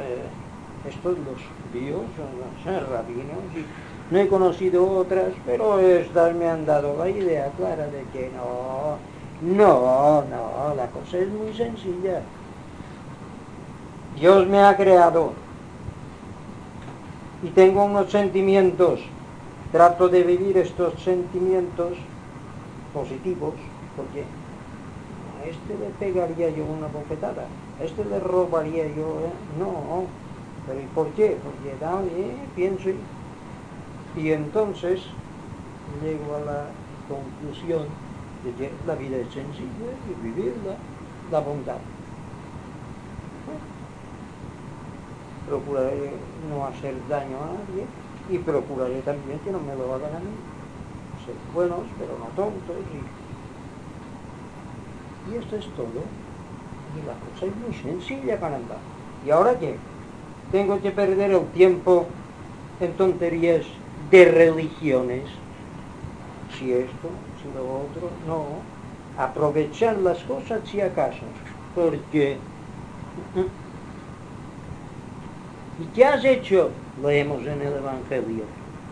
judíos, los rabinos, y no he conocido otras, pero estas me han dado la idea clara de que no, la cosa es muy sencilla. Dios me ha creado y tengo unos sentimientos, trato de vivir estos sentimientos positivos, porque a este le pegaría yo una bofetada, a este le robaría yo, no, pero ¿y por qué? Porque pienso y entonces llego a la conclusión de que la vida es sencilla y vivirla, la bondad. Procuraré no hacer daño a nadie y procuraré también que no me lo hagan a mí. Ser buenos, pero no tontos. Y esto es todo. Y la cosa es muy sencilla, caramba. ¿Y ahora qué? Tengo que perder el tiempo en tonterías de religiones. Si esto, si lo otro, no. Aprovechar las cosas si acaso. Porque... ¿Y qué has hecho? Leemos en el Evangelio.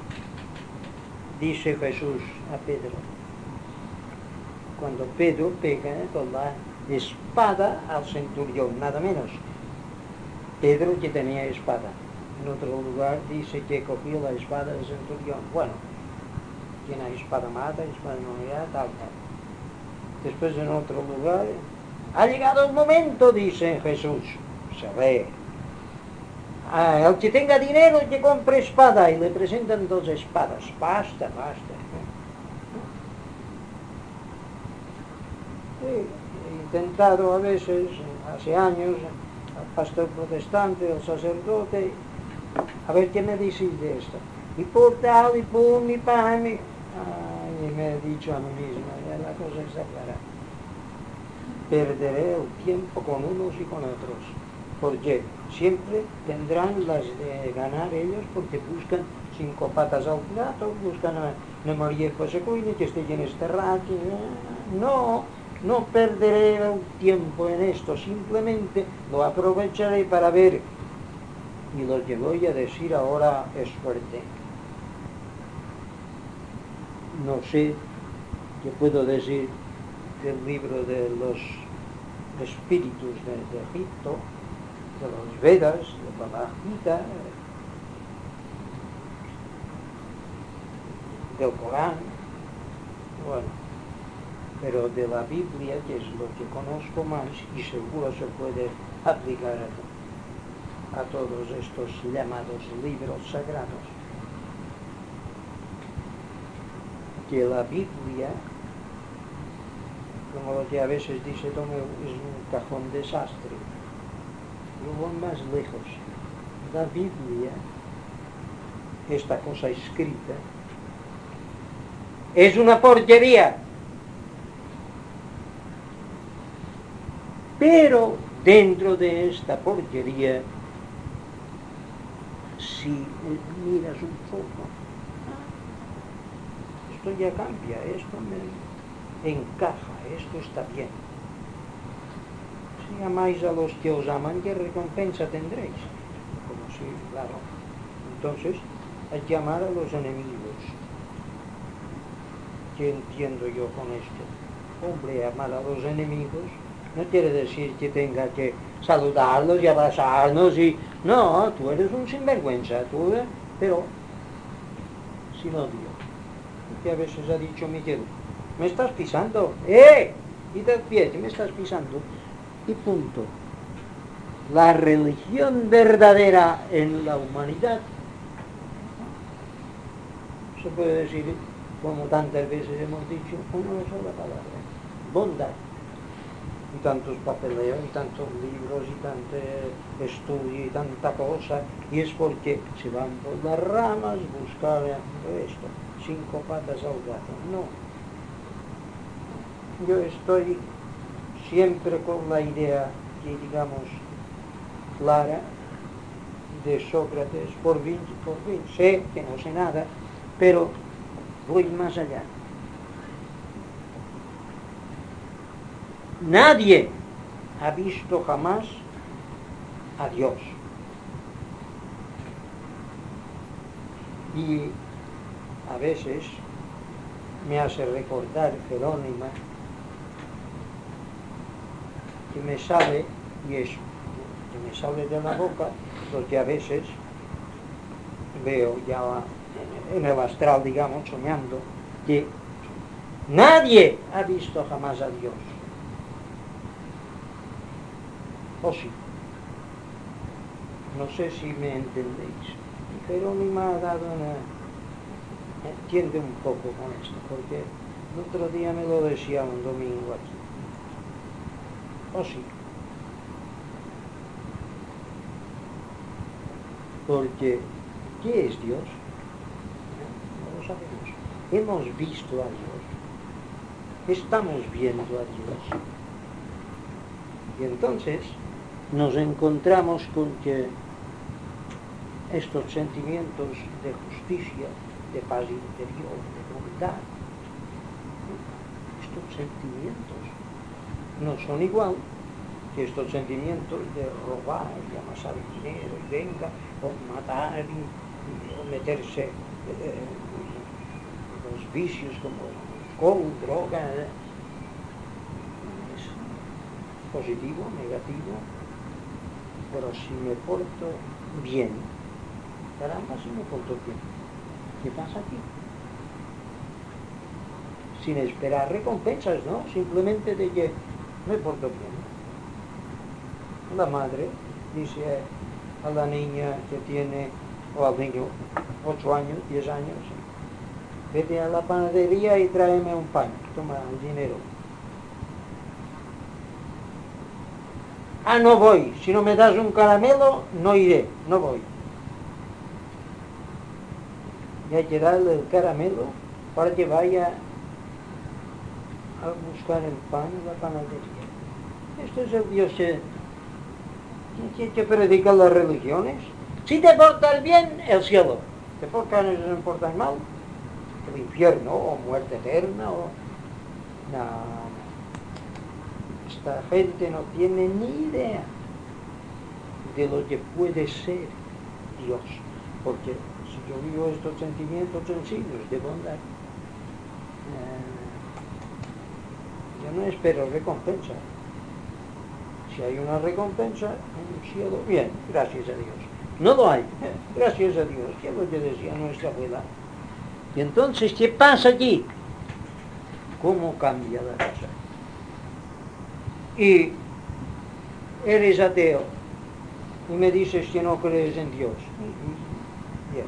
Dice Jesús a Pedro. Cuando Pedro pega con la espada al centurión, nada menos. Pedro que tenía espada. En otro lugar dice que cogió la espada del centurión. Bueno, tiene espada mata, espada no, tal. Después en otro lugar, ha llegado el momento, dice Jesús. Se ve. El que tenga dinero que compre espada y le presentan 2 espadas. Basta. He intentado a veces, hace años, al pastor protestante, al sacerdote, a ver qué me decís de esto. Y por tal, y pum, y pam, y me he dicho a mí mismo, ya la cosa está clara. Perderé el tiempo con unos y con otros. Porque siempre tendrán las de ganar ellos porque buscan 5 patas al gato, buscan a María José Cuine, que esté en este rato. No perderé el tiempo en esto, simplemente lo aprovecharé para ver. Y lo que voy a decir ahora es fuerte. No sé qué puedo decir del libro de los espíritus de Egipto, de los Vedas, de Bhagavad Gita, del Corán, bueno, pero de la Biblia, que es lo que conozco más y seguro se puede aplicar a todos estos llamados libros sagrados, que la Biblia, como lo que a veces dice Tomeu, es un cajón desastre. Yo voy más lejos. La Biblia, esta cosa escrita, es una porquería. Pero dentro de esta porquería, si miras un poco, esto ya cambia, esto me encaja, esto está bien. Si amáis a los que os aman, ¿qué recompensa tendréis? Como si, claro. Entonces, hay que amar a los enemigos. ¿Qué entiendo yo con esto? Hombre, amar a los enemigos no quiere decir que tenga que saludarlos y abrazarnos y... No, tú eres un sinvergüenza, tú, pero sin odio. Que a veces ha dicho Miguel, me estás pisando, quita el pie, que me estás pisando. Y punto. La religión verdadera en la humanidad, se puede decir, como tantas veces hemos dicho, una sola palabra: bondad. Y tantos papeleos, y tantos libros, y tanto estudio, y tanta cosa, y es porque se van por las ramas buscar esto, 5 patas al gato. No. Yo estoy siempre con la idea, que digamos, clara de Sócrates, por fin, sé que no sé nada, pero voy más allá. Nadie ha visto jamás a Dios. Y a veces me hace recordar Jerónima, que me sale, y es que me sale de la boca, porque a veces veo ya en el astral, digamos, soñando, que nadie ha visto jamás a Dios. ¿O sí? No sé si me entendéis. Jerónima ha dado una... Entiende un poco con esto, porque el otro día me lo decía un domingo aquí. ¿O sí? Porque, ¿qué es Dios? No lo sabemos. Hemos visto a Dios. Estamos viendo a Dios. Y entonces nos encontramos con que estos sentimientos de justicia, de paz interior, de bondad, estos sentimientos no son igual que estos sentimientos de robar y amasar dinero y venga, o matar o meterse los vicios como alcohol, droga. Es positivo, negativo, pero si me porto bien, caramba, si me porto bien, ¿qué pasa aquí? Sin esperar recompensas, ¿no? Simplemente de que me porto bien. La madre dice a la niña que tiene, o al niño, 8 años, 10 años, vete a la panadería y tráeme un pan, toma el dinero. No voy, si no me das un caramelo, no iré, no voy. Y hay que darle el caramelo para que vaya a buscar el pan en la panadería. Esto es el Dios que predican las religiones. Si te portas bien, el cielo. ¿Que por qué no se portan mal? El infierno o muerte eterna o... No. Esta gente no tiene ni idea de lo que puede ser Dios. Porque si yo vivo estos sentimientos sencillos de bondad, yo no espero recompensa. Si hay una recompensa en el cielo, bien, gracias a Dios. No lo hay, gracias a Dios, que es lo que decía nuestra abuela. Y entonces, ¿qué pasa aquí? ¿Cómo cambia la cosa? Y eres ateo y me dices que no crees en Dios. Bien.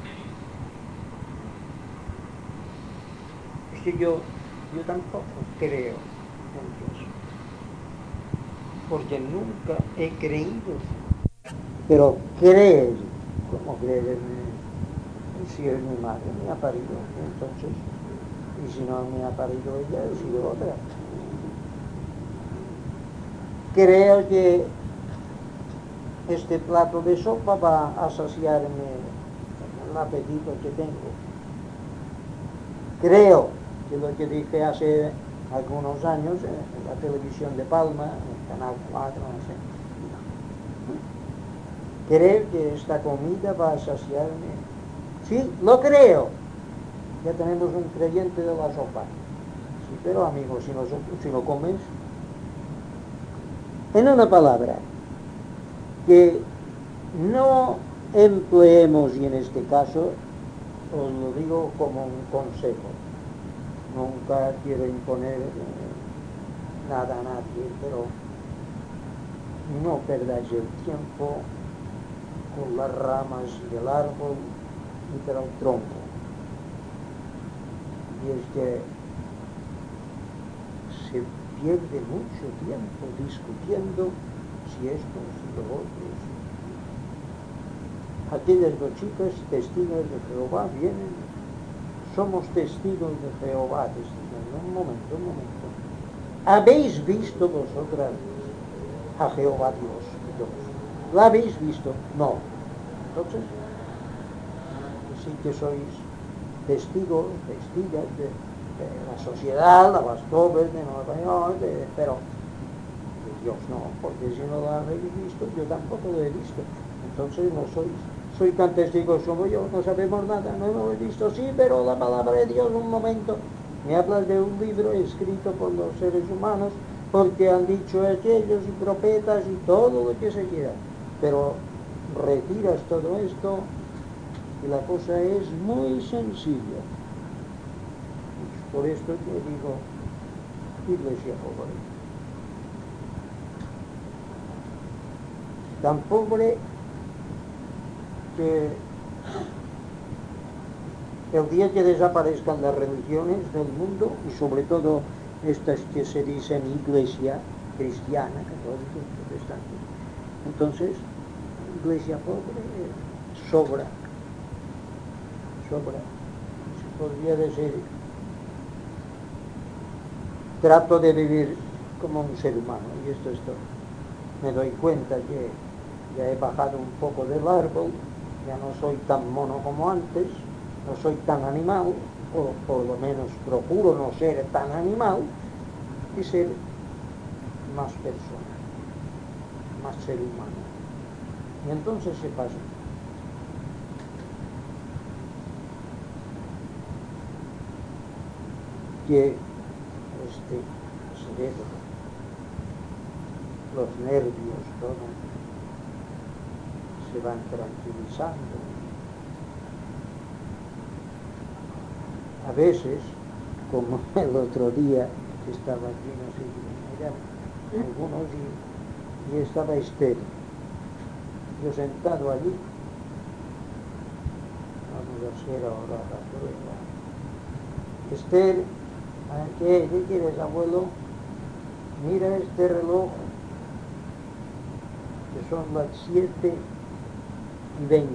Es que yo tampoco creo en Dios, porque nunca he creído. Pero creer, ¿cómo creer en mí? Si es mi madre, me ha parido, entonces, y si no me ha parido ella, he sido otra. Creo que este plato de sopa va a saciarme el apetito que tengo. Creo que lo que dije hace algunos años en la televisión de Palma, en el Canal 4, no sé. Creo que esta comida va a saciarme. Sí, lo creo. Ya tenemos un creyente de la sopa. Sí, pero amigo, si no comes... En una palabra, que no empleemos, y en este caso os lo digo como un consejo, nunca quiero imponer nada a nadie, pero no perdáis el tiempo con las ramas del árbol y del tronco. Y es que se pierde mucho tiempo discutiendo si esto, si lo otro. Aquellas dos chicas, testigos de Jehová, vienen. Somos testigos de Jehová, testigos. Un momento. ¿Habéis visto vosotras a Jehová Dios? ¿La habéis visto? No. Entonces, sí que sois testigos, testigas de la sociedad, de las pobres de Nueva York, pero de Dios no, porque si no lo habéis visto, yo tampoco lo he visto. Entonces no soy tan testigos como yo, no sabemos nada, no lo he visto, sí, pero la palabra de Dios, un momento, me hablas de un libro escrito por los seres humanos, porque han dicho aquellos y profetas y todo lo que se quiera, pero retiras todo esto y la cosa es muy sencilla. Por esto yo digo, iglesia pobre. Tan pobre que el día que desaparezcan las religiones del mundo, y sobre todo estas que se dicen iglesia cristiana, católica, protestante, entonces, iglesia pobre sobra. Se podría decir, trato de vivir como un ser humano, y esto es todo. Me doy cuenta que ya he bajado un poco del árbol, ya no soy tan mono como antes, no soy tan animal, o por lo menos procuro no ser tan animal, y ser más persona, más ser humano. Y entonces se pasa. Que este cerebro, los nervios, todo, se van tranquilizando. A veces, como el otro día, que estaba aquí, no sé quién era, algunos, y estaba Esther, yo sentado allí, vamos a hacer ahora la prueba. Esther, ¿qué quieres, abuelo? Mira este reloj, que son las 7:20.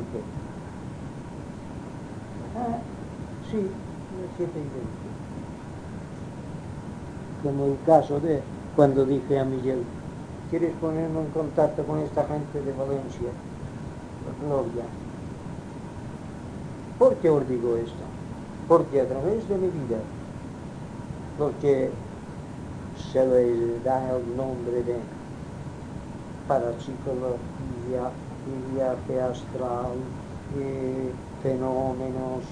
Sí, las 7:20. Como el caso de cuando dije a Miguel, ¿quieres ponerme en contacto con esta gente de Valencia? Gloria. ¿Por qué os digo esto? Porque a través de mi vida, porque se le da el nombre de parapsicología y viaje astral y fenómenos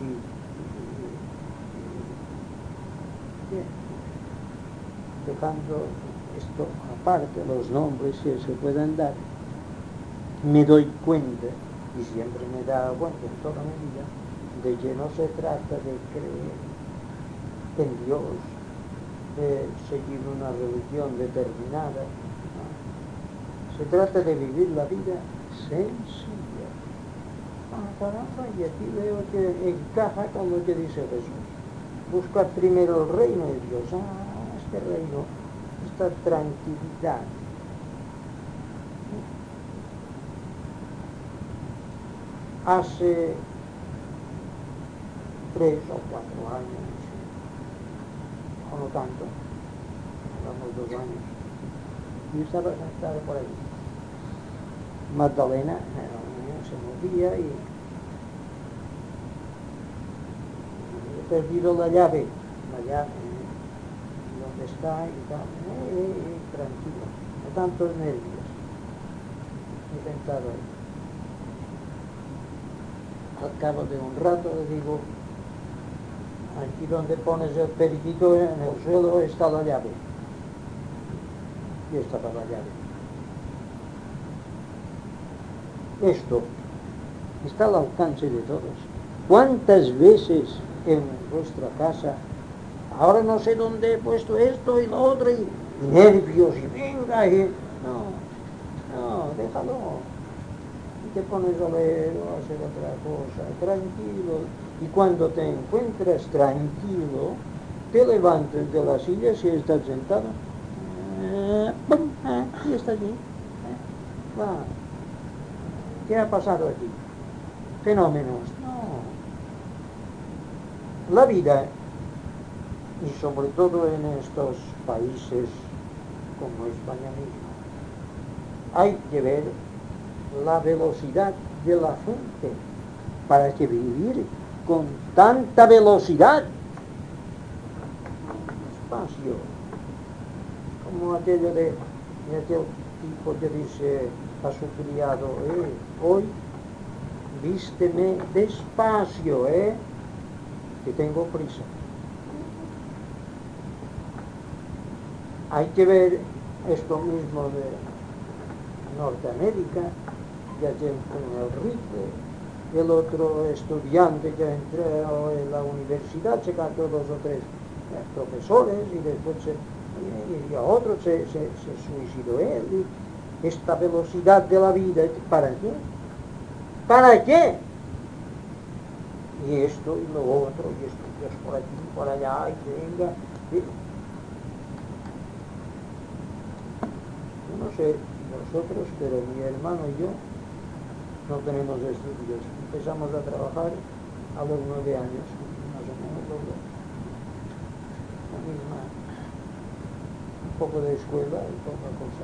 dejando esto aparte, los nombres que se pueden dar, me doy cuenta, y siempre me he dado cuenta en toda mi vida, de que no se trata de creer en Dios, de seguir una religión determinada, ¿no? Se trata de vivir la vida sencilla. Caramba, y aquí veo que encaja con lo que dice Jesús. Buscar primero el reino de Dios. Este reino, esta tranquilidad. Hace 3 o 4 años, o no tanto, hablamos 2 años, yo estaba sentado por ahí. Magdalena se movía y he perdido la llave, donde está y tal, tranquilo, no tantos nervios, he sentado ahí. Al cabo de un rato le digo, aquí donde pones el periquito en el suelo está la llave. Y estaba la llave. Esto está al alcance de todos. ¿Cuántas veces en vuestra casa, ahora no sé dónde he puesto esto y lo otro, y nervios, y venga, y... No, déjalo. Y te pones a leer o a hacer otra cosa, tranquilo. Y cuando te encuentras tranquilo, te levantas de la silla si estás sentado. Y está allí. Va. ¿Qué ha pasado aquí? Fenómenos. No. La vida, y sobre todo en estos países como España misma, hay que ver la velocidad de la gente para que vivir con tanta velocidad, despacio, como aquello de aquel tipo que dice a su criado, hoy vísteme despacio, que tengo prisa. Hay que ver esto mismo de Norteamérica, ya que en el RIF, el otro estudiante que entró en la universidad se cantó 2 o 3 profesores y después y a otro se suicidó él. Y esta velocidad de la vida, ¿para qué? ¿Para qué? Y esto y lo otro, y estudios por aquí, por allá, y venga. Yo no sé vosotros, pero mi hermano y yo no tenemos estudios. Empezamos a trabajar a los 9 años, más o menos los dos. La misma, un poco de escuela y poca cosa.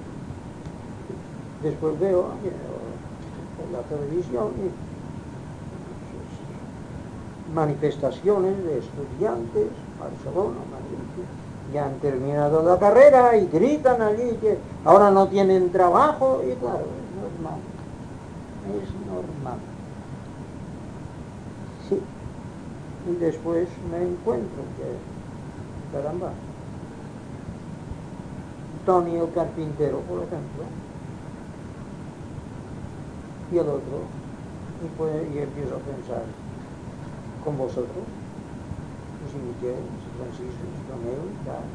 Después veo en la televisión manifestaciones de estudiantes, Barcelona, Madrid, ya han terminado la carrera y gritan allí que ahora no tienen trabajo, y claro, es normal. Es normal. Sí. Y después me encuentro que, caramba, Tony el carpintero, por ejemplo, y el otro, y empiezo a pensar, con vosotros, si Miguel, si Francisco, si Romeo, y tal,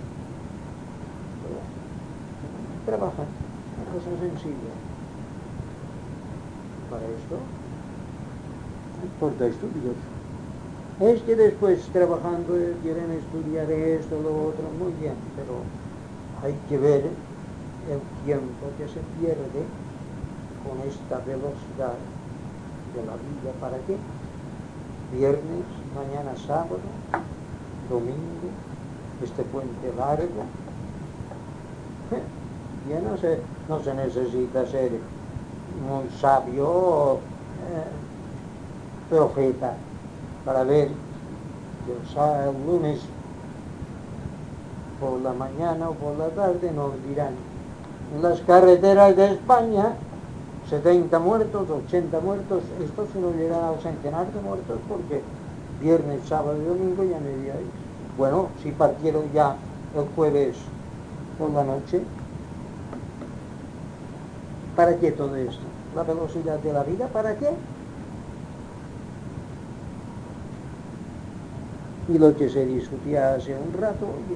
trabajan, una cosa sencilla. Para esto, no importa estudios. Es que después trabajando quieren estudiar esto, lo otro, muy bien, pero hay que ver el tiempo que se pierde con esta velocidad de la vida. ¿Para qué? Viernes, mañana sábado, domingo, este puente largo. Ya no se necesita ser muy sabio profeta para ver que el lunes por la mañana o por la tarde nos dirán en las carreteras de España 70 muertos, 80 muertos, esto se nos llegará al centenar de muertos porque viernes, sábado y domingo ya me diréis. Bueno, si partieron ya el jueves por la noche, ¿para qué todo esto? ¿La velocidad de la vida? ¿Para qué? Y lo que se discutía hace un rato, oye,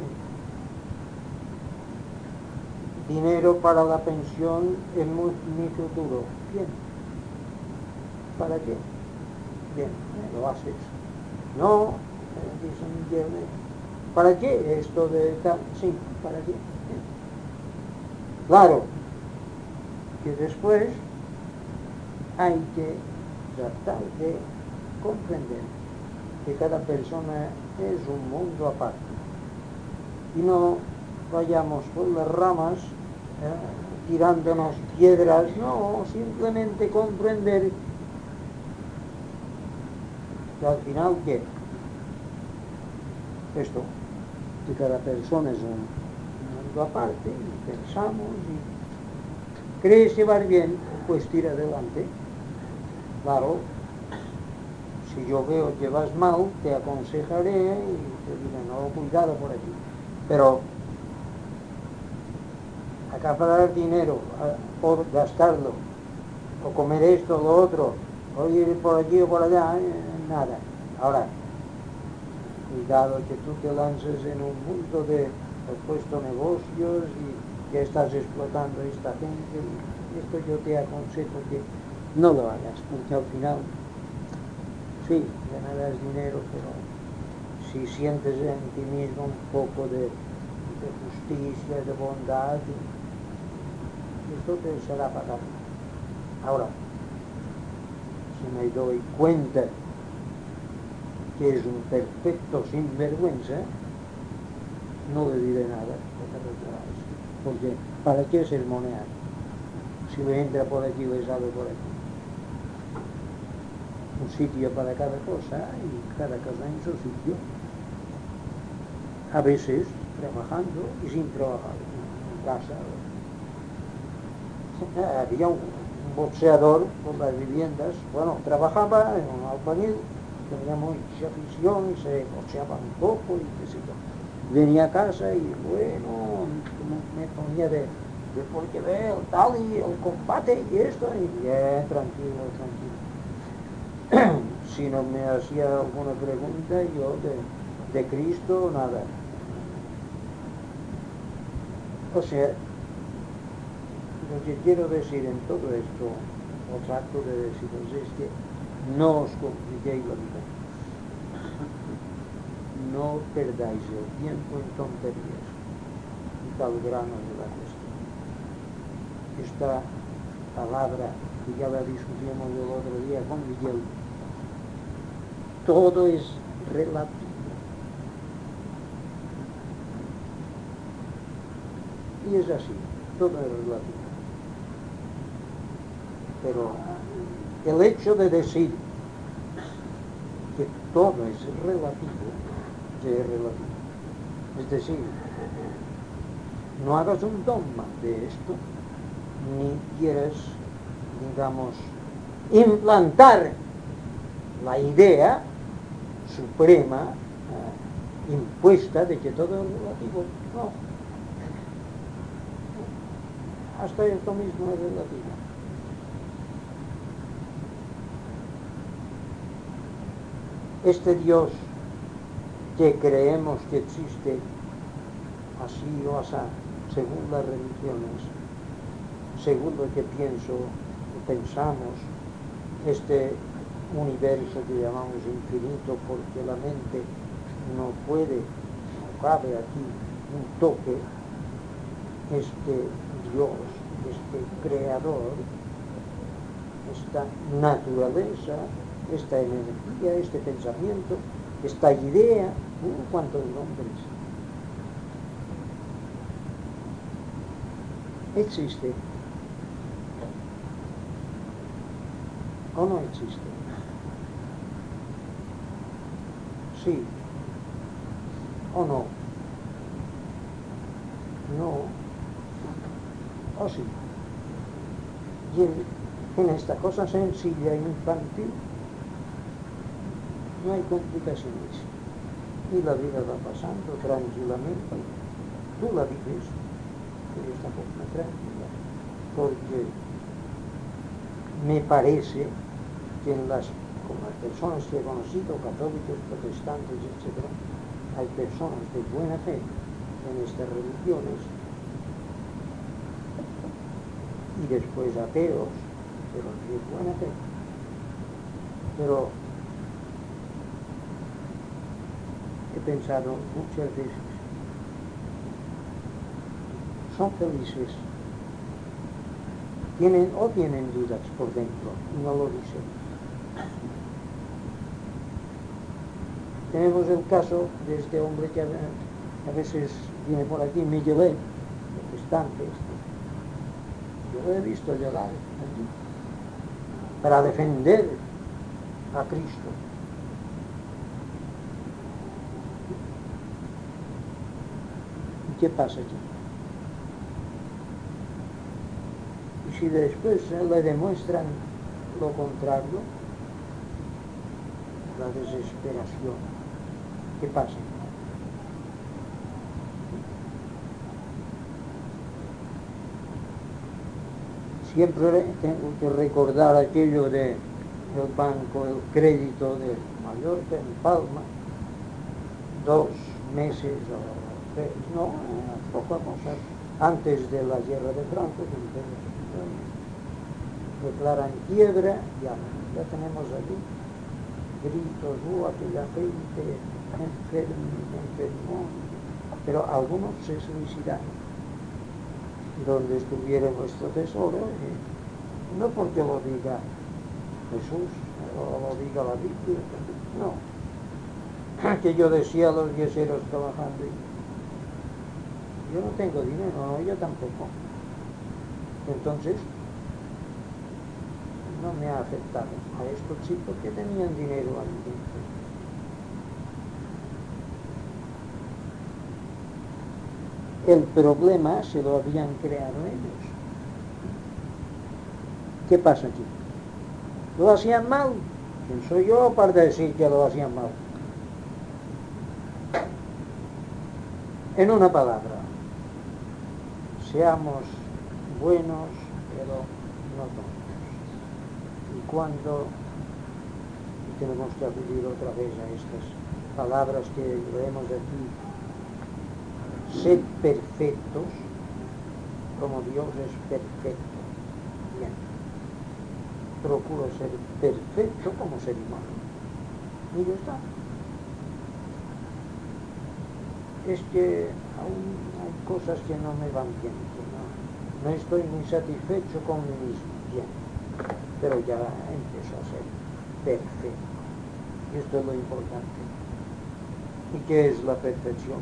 dinero para la pensión en mi futuro. Bien. ¿Para qué? Bien, lo haces. No, dicen viernes. ¿Para qué esto de tal? Sí, ¿para qué? Bien. Claro, que después hay que tratar de comprender que cada persona es un mundo aparte y no vayamos por las ramas tirándonos piedras, no, simplemente comprender que al final ¿qué? Esto, que cada persona es un mundo aparte y pensamos y crees llevar bien, pues tira adelante. Claro, si yo veo que vas mal, te aconsejaré y te diré, no, cuidado por aquí. Pero acaparar dinero por gastarlo, o comer esto o lo otro, o ir por aquí o por allá, nada. Ahora, cuidado que tú te lances en un mundo de puesto negocios y que estás explotando a esta gente. Esto yo te aconsejo que no lo hagas, porque al final sí, ganarás dinero, pero si sientes en ti mismo un poco de justicia, de bondad, esto te será pagado. Ahora, si me doy cuenta que es un perfecto sinvergüenza, no le diré nada, porque ¿para qué sermonear? Si le entra por aquí, le sale por aquí. Un sitio para cada cosa y cada cosa en su sitio. A veces trabajando y sin trabajar en casa. Había un boxeador por las viviendas, bueno, trabajaba en un albañil, tenía mucha afición y se boxeaba un poco y qué sé yo. Venía a casa y bueno, me ponía de porque ve el tal y el combate y esto, y bien, tranquilo. Si no me hacía alguna pregunta, yo de Cristo, nada. O sea, lo que quiero decir en todo esto, o trato de deciros, es que no os compliquéis la vida. No perdáis el tiempo en tonterías. Y tal grano de la cuestión. Esta palabra que ya la discutimos el otro día con Miguel, todo es relativo. Y es así, todo es relativo. Pero el hecho de decir que todo es relativo, es relativo. Es decir, no hagas un dogma de esto, ni quieras, digamos, implantar la idea suprema, impuesta de que todo es relativo. No. Hasta esto mismo es relativo. Este Dios que creemos que existe así o así, según las religiones, según lo que pienso o pensamos, este universo que llamamos infinito porque la mente no puede, no cabe aquí un toque, este Dios, este creador, esta naturaleza, esta energía, este pensamiento, esta idea, cuántos nombres, existe o no existe. Sí o no. No o sí. Y en esta cosa sencilla e infantil no hay complicaciones. Y la vida va pasando tranquilamente. Tú la vives de esta forma tranquila. Porque me parece que con las personas que he conocido, católicos, protestantes, etc., hay personas de buena fe en estas religiones y después ateos, pero de buena fe. Pero he pensado muchas veces, son felices, tienen dudas por dentro y no lo dicen. Tenemos el caso de este hombre que a veces viene por aquí, Miguel, protestante. Yo lo he visto llorar allí para defender a Cristo. ¿Y qué pasa aquí? Y si después le demuestran lo contrario, la desesperación, ¿qué pasa? Siempre tengo que recordar aquello del banco, el crédito de Mallorca, en Palma, 2 meses o 3, no, poco cosas, antes de la guerra de Franco, declaran quiebra, ya tenemos aquí gritos, aquella gente enfermó, pero algunos se suicidaron. Donde estuviera vuestro tesoro, no porque lo diga Jesús o lo diga la Biblia, no, que yo decía a los yeseros trabajando, yo no tengo dinero, no, yo tampoco, entonces no me ha afectado. A estos sí, porque tenían dinero ahí dentro. El problema se lo habían creado ellos. ¿Qué pasa aquí? ¿Lo hacían mal? ¿Quién soy yo para decir que lo hacían mal? En una palabra, seamos buenos, pero no tontos. Y cuando tenemos que acudir otra vez a estas palabras que leemos aquí, sed perfectos como Dios es perfecto. Bien. Procuro ser perfecto como ser humano. Y ya está. Es que aún hay cosas que no me van bien. No estoy muy satisfecho con mí mismo. Bien. Pero ya empiezo a ser perfecto. Y esto es lo importante. ¿Y qué es la perfección?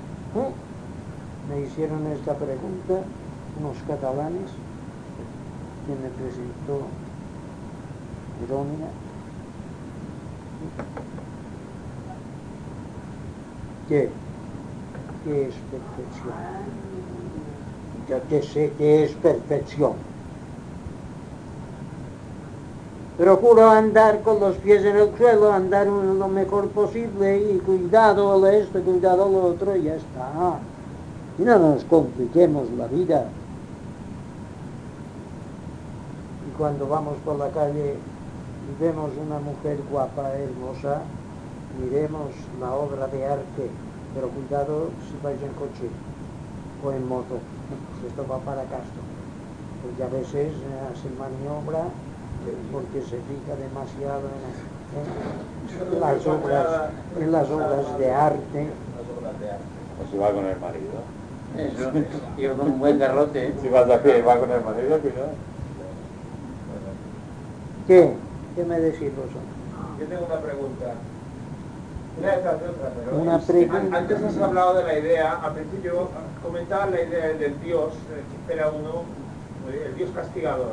Me hicieron esta pregunta unos catalanes que me presentó Jerónima. ¿Qué es perfección? Ya que sé qué es perfección. Procuro andar con los pies en el suelo, andar lo mejor posible y cuidado de esto, cuidado de lo otro y ya está. Y no nos compliquemos la vida. Y cuando vamos por la calle y vemos una mujer guapa, hermosa, miremos la obra de arte, pero cuidado si vais en coche o en moto, esto va para Castro, porque a veces hacen maniobra porque se fija demasiado en las obras de arte. O si va con el marido. Eso, y con un buen garrote. Si vas a pie y va con el marido, cuidado. ¿Qué me decís vosotros? Yo tengo una pregunta. Una pregunta. Antes has hablado de la idea, al principio comentabas la idea del Dios que espera uno, el Dios castigador.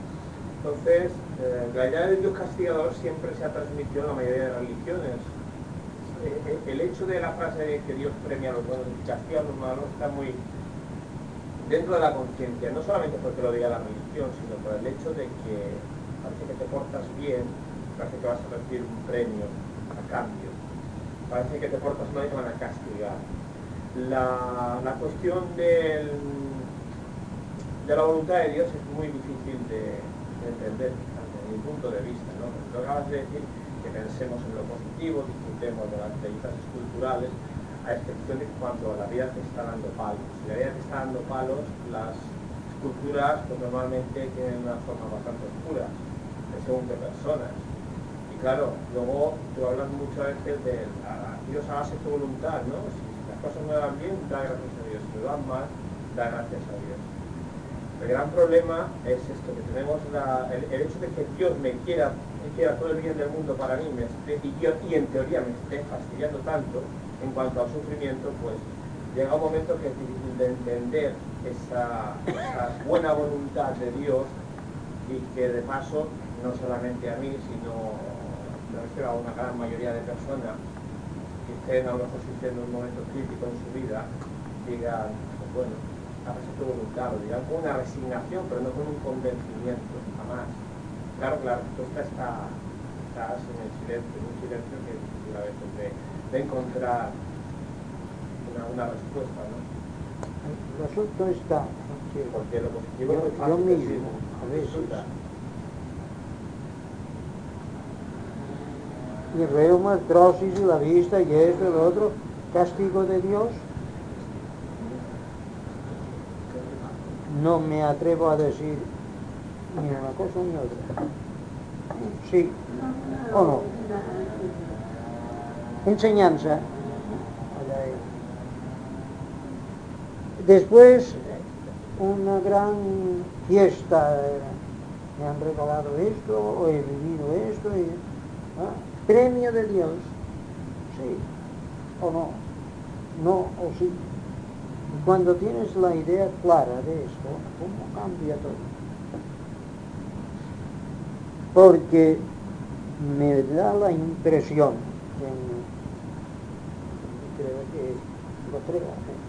Entonces, la idea del Dios castigador siempre se ha transmitido en la mayoría de religiones. el hecho de la frase de que Dios premia a los buenos y castiga a los malos está muy dentro de la conciencia, no solamente porque lo diga la religión, sino por el hecho de que parece que te portas bien, parece que vas a recibir un premio a cambio, parece que te portas mal y te van a castigar. La cuestión de la voluntad de Dios es muy difícil de entender desde mi punto de vista, ¿no? Porque tú acabas de decir que pensemos en lo positivo, disfrutemos de las bellas esculturales, a excepción de cuando la vida te está dando palos. Si la vida te está dando palos, las esculturas pues, normalmente tienen una forma bastante oscura, según qué personas. Y claro, luego tú hablas muchas veces de Dios hágase tu voluntad, ¿no? Si las cosas me van bien, da gracias a Dios. Si me van mal, da gracias a Dios. El gran problema es esto, que tenemos el hecho de que Dios me quiera todo el bien del mundo para mí y en teoría me esté fastidiando tanto en cuanto al sufrimiento, pues llega un momento que es difícil de entender esa buena voluntad de Dios y que de paso, no solamente a mí, sino me refiero a una gran mayoría de personas que estén a lo mejor sufriendo un momento crítico en su vida, digan, pues bueno, hágase tu voluntad, lo dirán con una resignación, pero no con un convencimiento, jamás. Claro que la respuesta está en el silencio, en un silencio que es difícil a veces de encontrar una respuesta, ¿no? El asunto está porque lo positivo es muy yo fácil mismo, a veces, y reuma, artrosis y la vista y esto y lo otro, castigo de Dios, no me atrevo a decir ni una cosa ni otra. Sí o no. Enseñanza. Después, una gran fiesta, me han regalado esto, o he vivido esto, premio de Dios, sí o no, no o sí. Y cuando tienes la idea clara de esto, ¿cómo cambia todo? Porque me da la impresión, creo que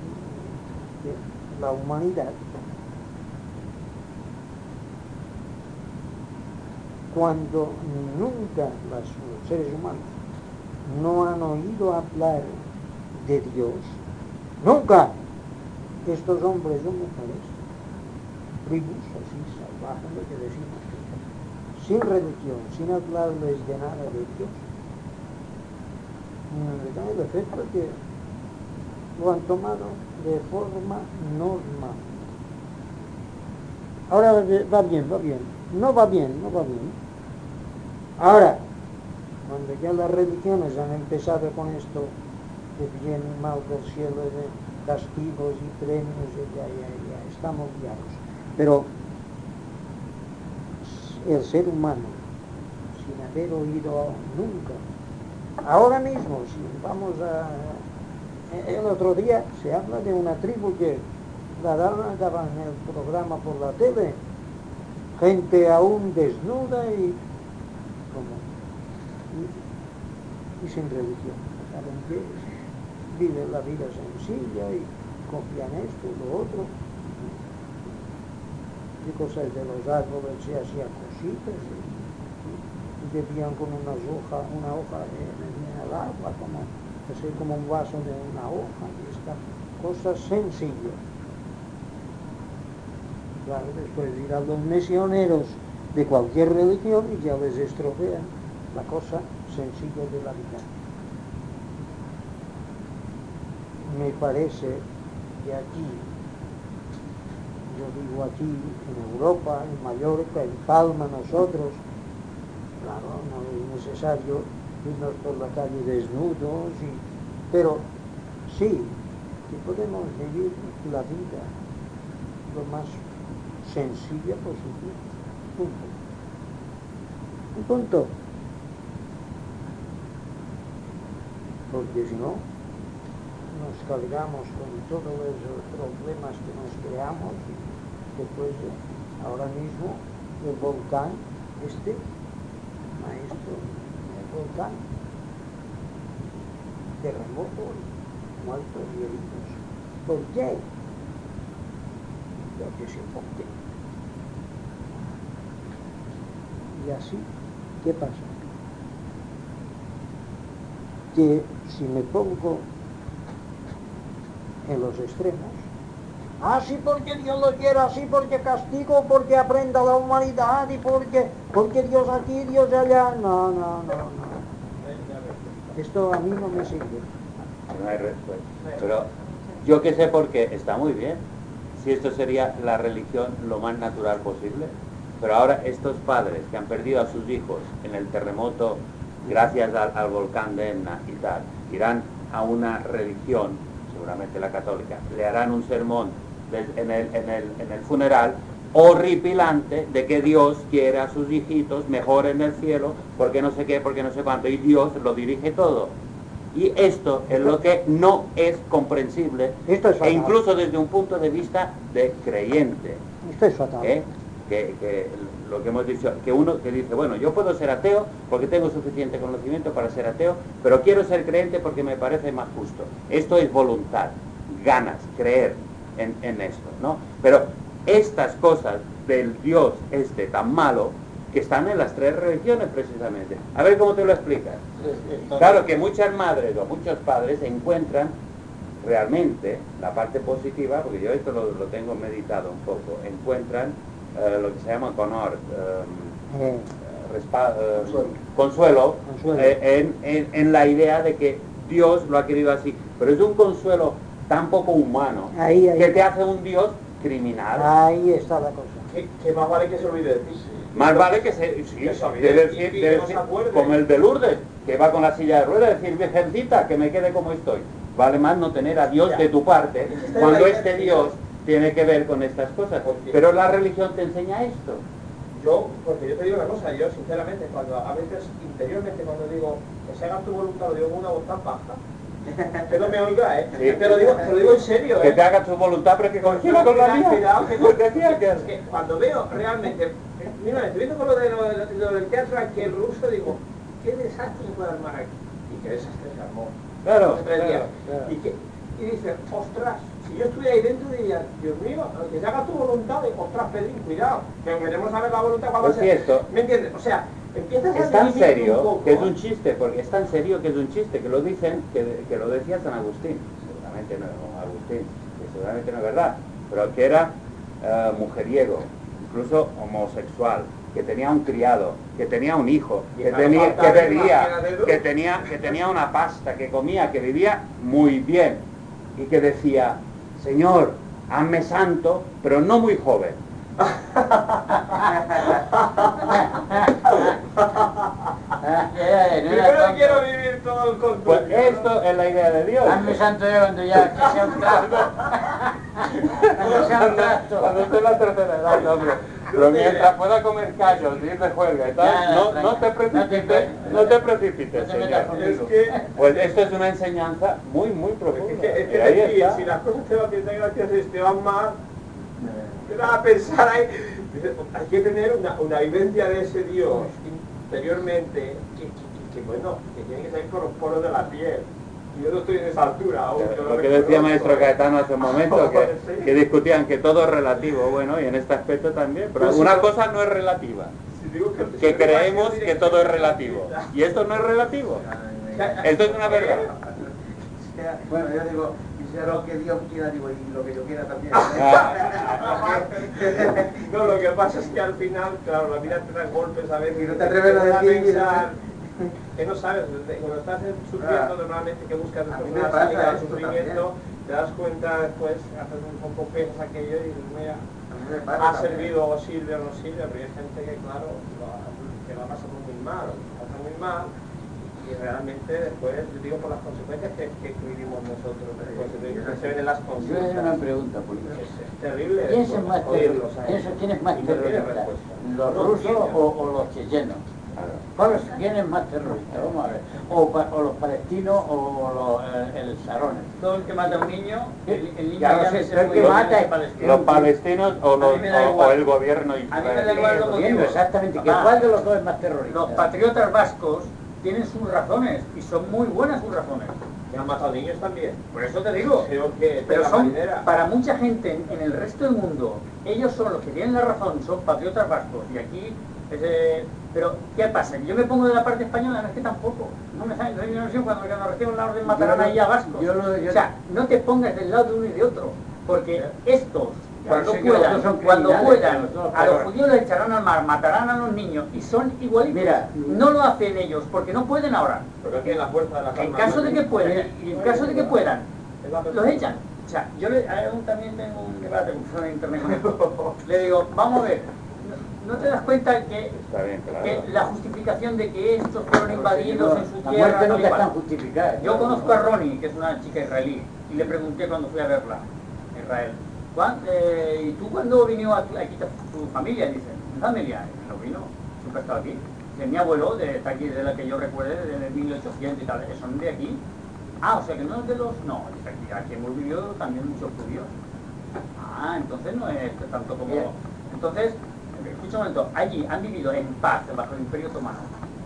la humanidad, cuando nunca los seres humanos no han oído hablar de Dios, nunca estos hombres o mujeres, tribus así salvajes, lo que decimos, sin religión, sin hablarles de nada de Dios, me da el efecto que lo han tomado de forma normal. Ahora va bien, no va bien. Ahora, cuando ya las religiones han empezado con esto de bien y mal del cielo, de castigos y premios, ya estamos guiados. Pero el ser humano, sin haber oído nunca, ahora mismo, si vamos el otro día se habla de una tribu que la daban en el programa por la tele, gente aún desnuda y sin religión, saben que viven la vida sencilla y copian esto, lo otro, y cosas de los árboles se hacían cositas y bebían con una hoja en el agua, como un vaso de una hoja, y estas cosas sencillas. Claro, después irán los misioneros de cualquier religión y ya les estropean la cosa sencilla de la vida. Me parece que aquí, yo digo aquí, en Europa, en Mallorca, en Palma, nosotros, claro, no es necesario irnos por la calle desnudos, pero sí, que podemos vivir la vida lo más sencilla posible. Un punto. Porque si no, nos cargamos con todos los problemas que nos creamos y después, ahora mismo, el volcán, maestro, el volcán, terremotos, muertos y heridos. ¿Por qué? Yo que sé por qué. Y así, ¿qué pasa? Que si me pongo en los extremos, así porque Dios lo quiere, así porque castigo, porque aprenda la humanidad y porque Dios aquí, Dios allá. No. Esto a mí no me sirve. No hay respuesta. Pero yo que sé por qué, está muy bien. Si esto sería la religión lo más natural posible. Pero ahora estos padres que han perdido a sus hijos en el terremoto gracias al volcán de Etna y tal, irán a una religión, seguramente la católica, le harán un sermón en el funeral horripilante de que Dios quiere a sus hijitos mejor en el cielo, porque no sé qué, porque no sé cuánto, y Dios lo dirige todo. Y esto es lo que no es comprensible, Esto es fatal. e incluso desde un punto de vista de creyente. Esto es fatal. Que lo que hemos dicho, que uno que dice, bueno, yo puedo ser ateo porque tengo suficiente conocimiento para ser ateo, pero quiero ser creyente porque me parece más justo. Esto es voluntad, ganas, creer en esto, ¿no? Pero estas cosas del Dios tan malo, que están en las tres religiones precisamente. A ver cómo te lo explicas. Claro que muchas madres o muchos padres encuentran realmente la parte positiva, porque yo esto lo tengo meditado un poco, encuentran lo que se llama consuelo en la idea de que Dios lo ha querido así, pero es un consuelo tan poco humano que te hace un Dios criminal. Ahí está la cosa. Que más vale que se olvide de ti. Más vale que se decir, como el de Lourdes, que va con la silla de ruedas, decir, Virgencita, que me quede como estoy. Vale más no tener a Dios de tu parte, cuando este Dios tiene que ver con estas cosas. Pero la religión te enseña esto. Porque yo te digo una cosa, yo sinceramente, cuando a veces interiormente cuando digo que se haga tu voluntad, lo digo con una voz tan baja, que no me oiga, Sí. te lo digo en serio, Que te haga tu voluntad, pero que coincida con la mía. Pues decía que... Es que cuando veo realmente, mira, estoy viendo con lo del teatro aquí en ruso, digo, qué desastre se puede armar aquí. Y qué desastre se armó. Claro, Hace 3 días. claro. Y dice, ostras, si yo estuviera ahí dentro diría, Dios mío, que se haga tu voluntad, y ostras, Pedrín, cuidado, que queremos saber la voluntad cuando Es cierto. ¿Me entiendes? O sea, empiezas a Es tan dividir un serio poco. que es un chiste, porque es tan serio que es un chiste, que lo dicen, que lo decía San Agustín, seguramente no, Agustín, que seguramente no es verdad, pero que era mujeriego, incluso homosexual, que tenía un criado, que tenía un hijo, que tenía, que bebía, que tenía una pasta, que comía, que vivía muy bien, y que decía, Señor, hazme santo, pero no muy joven. Primero quiero vivir todo el control. Pues esto es la idea de Dios. Hazme santo yo cuando ya que sea un trasto. Cuando esté en la tercera edad, hombre. Pero mientras pueda comer callos, ir de juerga y tal, no te precipites, señor. Es que, Pues esto es una enseñanza muy, muy profunda. Y ahí decir, está. si las cosas te van bien, gracias y te van mal, te vas a pensar ahí. Hay que tener una vivencia de ese Dios interiormente que bueno, que tiene que salir por los poros de la piel. Y yo no estoy en esa altura aún. Lo que decía maestro Caetano hace un momento, que discutían que todo es relativo, bueno, y en este aspecto también, pero una cosa no es relativa, que creemos que todo es relativo, y esto no es relativo, esto es una verdad. Bueno, yo digo, y sea lo que Dios quiera, digo, y lo que yo quiera también. No, lo que pasa es que al final, claro, la vida te da golpes a veces. Y no te atreves a decir, pensar, que no sabes, cuando estás sufriendo normalmente que buscas una salida al sufrimiento, te das cuenta después, haces un poco piensas aquello y dices, mira, ha servido o sirve o no sirve, pero hay gente que claro, que va pasando muy mal, pasa muy mal, y realmente después, yo digo por las consecuencias que vivimos nosotros, después se ven en las Yo consultas. hice una pregunta, porque Es terrible. ¿quién es más oírlos a terrorista? ellos. ¿Quién es más Y no tiene terrorista? respuesta. ¿Los No rusos tiene. o los chechenos? ¿Quién es más terrorista? Vamos a ver. O los palestinos o el Sarones. Todo el que mata a un niño, el niño Ya lo ya sé, no se pero el puede que ir mata a es Palestina. Los palestinos o el gobierno A mí me da israelí. igual los Gobierno, motivos. exactamente. Papá, ¿Cuál de los dos es más terrorista? los patriotas vascos tienen sus razones y son muy buenas sus razones. Que han matado niños también. Por eso te digo. Creo que Pero la son, marinera. para mucha gente en el resto del mundo, ellos son los que tienen la razón, son patriotas vascos. Y aquí, pero ¿qué pasa? Yo me pongo de la parte española, no es que tampoco. No me sale, yo no sé, cuando recibo la orden matarán ahí a vascos. O sea, no te pongas del lado de uno y de otro, porque estos, cuando puedan, a los judíos les echarán al mar, matarán a los niños, y son igualitos. Mira, no lo hacen ellos, porque no pueden ahora. Porque tienen la fuerza de las En armas. caso de que puedan, y en caso de que puedan, los echan. O sea, yo también tengo un debate con en internet con esto. Le digo, vamos a ver, ¿no te das cuenta que, Está bien, claro. que la justificación de que estos fueron invadidos en su la tierra... muerte no no te igual? están justificadas. Yo conozco a Ronnie, que es una chica israelí, y le pregunté cuando fui a verla, en Israel, ¿y tú cuándo vino aquí tu familia? Y dice, mi familia no vino, siempre ha estado aquí. De mi abuelo, está aquí, de la que yo recuerde, desde 1800 y tal, son de aquí. Ah, o sea que no es de los... No, dice, aquí hemos vivido también muchos judíos. Ah, entonces no es tanto como... Bien. Entonces, escucha un momento, allí han vivido en paz bajo el Imperio Otomano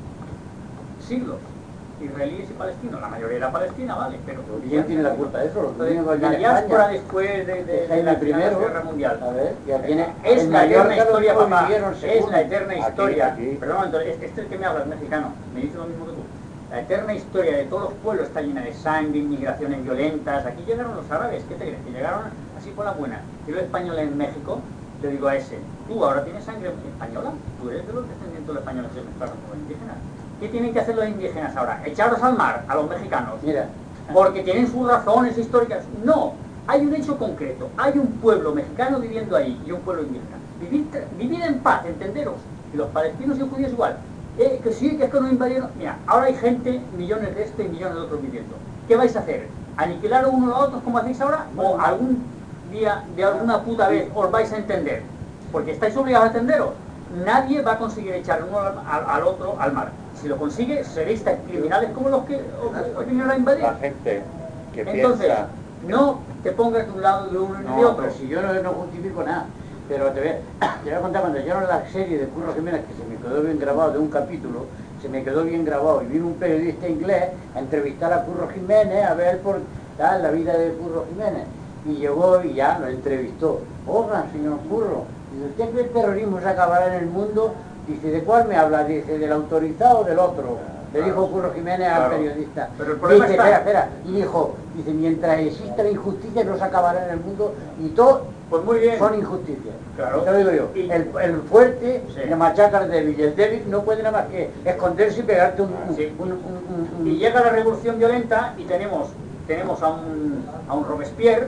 siglos, israelíes y palestinos, la mayoría era palestina, vale, pero... ¿Quién tiene la culpa de eso? Los Entonces, niños la de diáspora España. después de Jaime la primero, Guerra Mundial. A ver, ya tiene... Es en la eterna Mallorca los historia, mismos papá. vivieron Es según- la eterna Aquí, historia. aquí. Pero no, entonces, este es el que me habla, es mexicano. Me dice lo mismo que tú. La eterna historia de todos los pueblos está llena de sangre, inmigraciones violentas. Aquí llegaron los árabes, ¿qué te crees? Que llegaron así por la buena. Y los españoles en México, le digo a ese, tú ahora tienes sangre española, tú eres de los descendientes de los españoles que se mezclaron con los indígenas. ¿Qué tienen que hacer los indígenas ahora? ¿Echarlos al mar, a los mexicanos? Mira, Porque tienen sus razones históricas. No, hay un hecho concreto. Hay un pueblo mexicano viviendo ahí y un pueblo indígena. Vivid en paz, entenderos. Y los palestinos y los judíos igual. Que sí, que es que nos invadieron. Mira, ahora hay gente, millones de y millones de otros viviendo. ¿Qué vais a hacer? ¿Aniquilar unos a otros como hacéis ahora? ¿O algún día, de alguna puta vez, os vais a entender? Porque estáis obligados a entenderos. Nadie va a conseguir echar uno al otro al mar. Si lo consigue, seréis tan criminales como los que os vinieron a invadir. La gente que Entonces, piensa... no te pongas de un lado de uno y de no, otro. pero si yo no justifico nada. Pero te voy a contar, cuando yo en la serie de Curro Jiménez, que se me quedó bien grabado de un capítulo, se me quedó bien grabado, y vino un periodista inglés a entrevistar a Curro Jiménez, a ver por tal, la vida de Curro Jiménez. Y llegó y ya lo entrevistó. Oiga, señor Curro, dice, ¿usted cree que el terrorismo se acabará en el mundo? Dice, ¿de cuál me habla? Dice, ¿del autorizado o del otro? Le dijo Curro Jiménez al periodista. Pero el problema dice, está... espera, y dijo, dice, mientras exista la injusticia no se acabará en el mundo, y todo Pues muy bien. son injusticias. Claro. Te lo digo yo. Y- El fuerte Sí. le machaca al débil, y el débil no puede nada más que esconderse y pegarte Sí. un- Y llega la revolución violenta y tenemos a un Robespierre,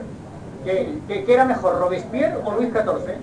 que era mejor, Robespierre o Luis XIV.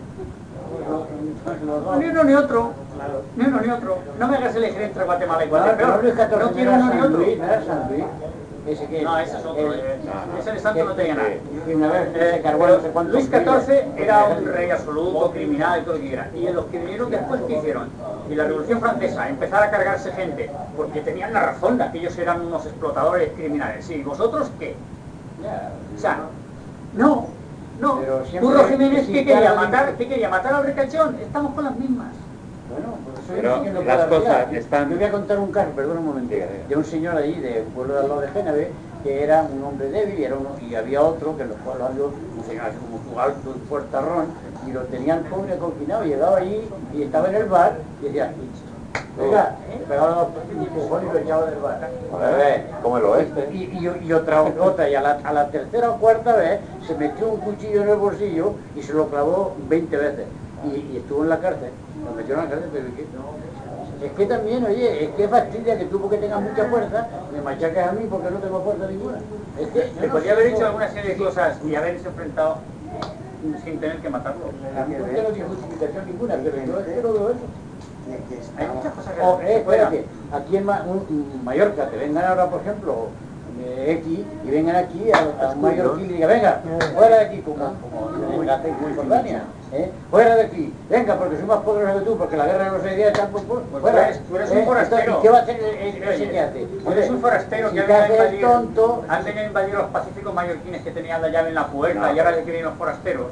Ni uno ni otro. Ni uno ni otro. No me hagas elegir entre Guatemala y Bueno, Guatemala. pero Luis XIV No no quiero era uno ni San otro. Luis, no era San Luis. Ese que No, ese es otro. Ese de santo no tenía nada. que una vez se cargó Pero no sé cuántos Luis miles. XIV era un rey absoluto, criminal y todo lo que quiera. Y los que vinieron después, ¿qué hicieron? Y la Revolución Francesa, empezar a cargarse gente, porque tenían la razón, que ellos eran unos explotadores criminales. ¿Y vosotros qué? Ya, O sea, no. Pero siempre Curro Jiménez, sí, ¿qué quería claro, matar? ¿Qué quería matar al ricachón? Estamos con las mismas. Bueno, por eso Pero yo sí que no las puedo cosas hablar. están- Yo voy a contar un caso, perdón un momento, Diga, diga. de un señor allí, de un pueblo de al lado de Génave, que era un hombre débil y había otro que los cuales un señor así como alto, un fuertarrón, y lo tenían pobre confinado. Llegaba allí y estaba en el bar y decía, oiga, le pegaban los empujones y lo echaba del bar. Como el oeste. Y otra, y a la tercera o cuarta vez se metió un cuchillo en el bolsillo y se lo clavó 20 veces. Y estuvo en la cárcel. Lo metió en la cárcel, pero es que también, oye, es que fastidia que tú porque tengas mucha fuerza, me machaques a mí porque no tengo fuerza ninguna. Es que yo Le no podría sé, haber no- hecho alguna serie de cosas y haberse enfrentado sin tener que matarlo. A mí no tengo ni justificación ninguna, pero yo es que no veo eso. Hay muchas cosas que O, se puedan. espérate, aquí en Mallorca, te vengan ahora, por ejemplo, X, y vengan aquí a un mallorquín y diga, venga, fuera de aquí, como hacen en Jordania. Fuera de aquí, venga, porque soy más poderoso que tú, porque la guerra no se iría tan por fuera. Tú eres un forastero. ¿Qué va a hacer enseñarte? Tú eres un forastero Si que te haces tonto, han venido a invadir los pacíficos mallorquines que tenían la llave en la puerta y ahora se quieren los forasteros.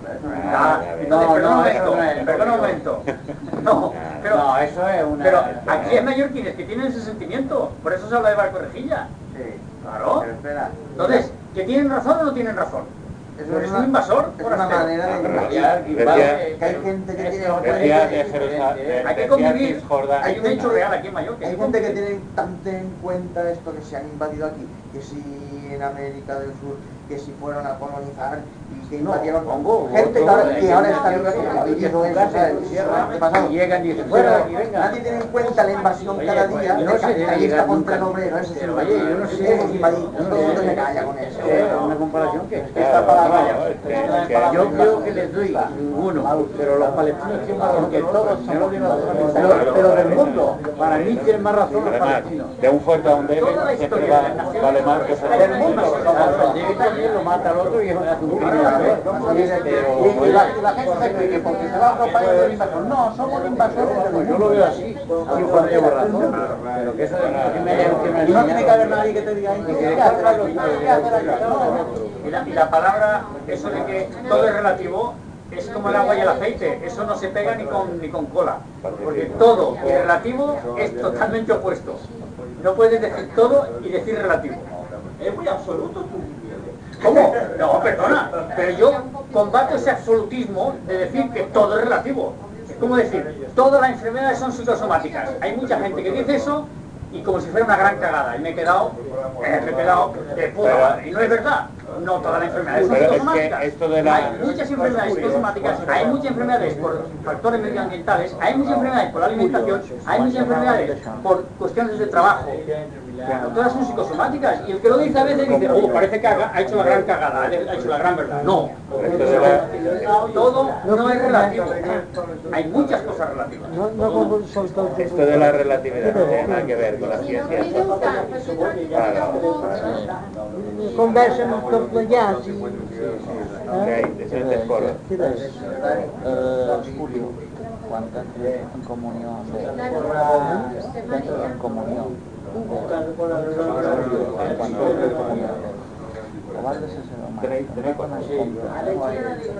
Perdona un momento. No, pero, no, eso es una... pero aquí hay mallorquines que tienen ese sentimiento, por eso se habla de Valcorrejilla. Sí. Claro. Pero espera. Entonces, ¿que tienen razón o no tienen razón? Eso ¿Eres un invasor? Es una forastero? manera de Decía- que hay gente que tiene Decía de Jerusalén, Hay que decía convivir. Cisjordania. Hay un hecho real aquí en Mallorca. Hay gente que tiene tanto en cuenta esto que se han invadido aquí, que si en América del Sur, que si fueron a colonizar y que invadieron gente que ahora está viviendo en casa del pasado. Llegan y dicen, Pero fuera de aquí, venga. nadie tiene en cuenta la invasión cada día no del se debe capitalista llegar contra el nunca. obrero, ese es el Oye, yo no sé, hemos invadido, todo el mundo se calla con eso. Una comparación que Esta palabra yo creo que les doy ninguno, pero los palestinos tienen más razón que todos son, pero del mundo, para mí tienen más razón los Además, palestinos. de un fuerte a un débil siempre vale más que Del mundo, el débil también lo mata al otro y es un criminal. Y la gente se cree que porque se va a otro país es invasor. No, somos invasores del mundo. Yo lo veo así, y cuando llevo razón, pero que eso Y no tiene que haber nadie que te diga, "Ay, ¿qué hacer aquí? ¿Qué hacer aquí?". Y la palabra, eso de que todo es relativo, es como el agua y el aceite. Eso no se pega ni con cola. Porque todo y relativo es totalmente opuesto. No puedes decir todo y decir relativo. Es muy absoluto tú. ¿Cómo? No, perdona, pero yo combato ese absolutismo de decir que todo es relativo. Es como decir, todas las enfermedades son psicosomáticas. Hay mucha gente que dice eso y como si fuera una gran cagada. Y me he quedado de puta madre. Y no es verdad. No todas las enfermedades son Pero es que psicosomáticas. esto de la- Hay muchas enfermedades psicosomáticas, hay muchas enfermedades por factores medioambientales, hay muchas enfermedades por la alimentación, hay muchas enfermedades por cuestiones de trabajo. No todas son psicosomáticas. Y el que lo dice a veces dice, parece que ha hecho la gran cagada, ha hecho la gran verdad. No. Todo no es relativo. Hay muchas cosas relativas. Esto de la relatividad no tiene nada que ver con la ciencia. Conversen tot plegats i... Ok, diferentes foros. Julio, quan entres en comunió amb Déu, entres en comunió amb Déu, quan entres en comunió amb Déu, o vas de ser ser humà, no quan es compta, de que el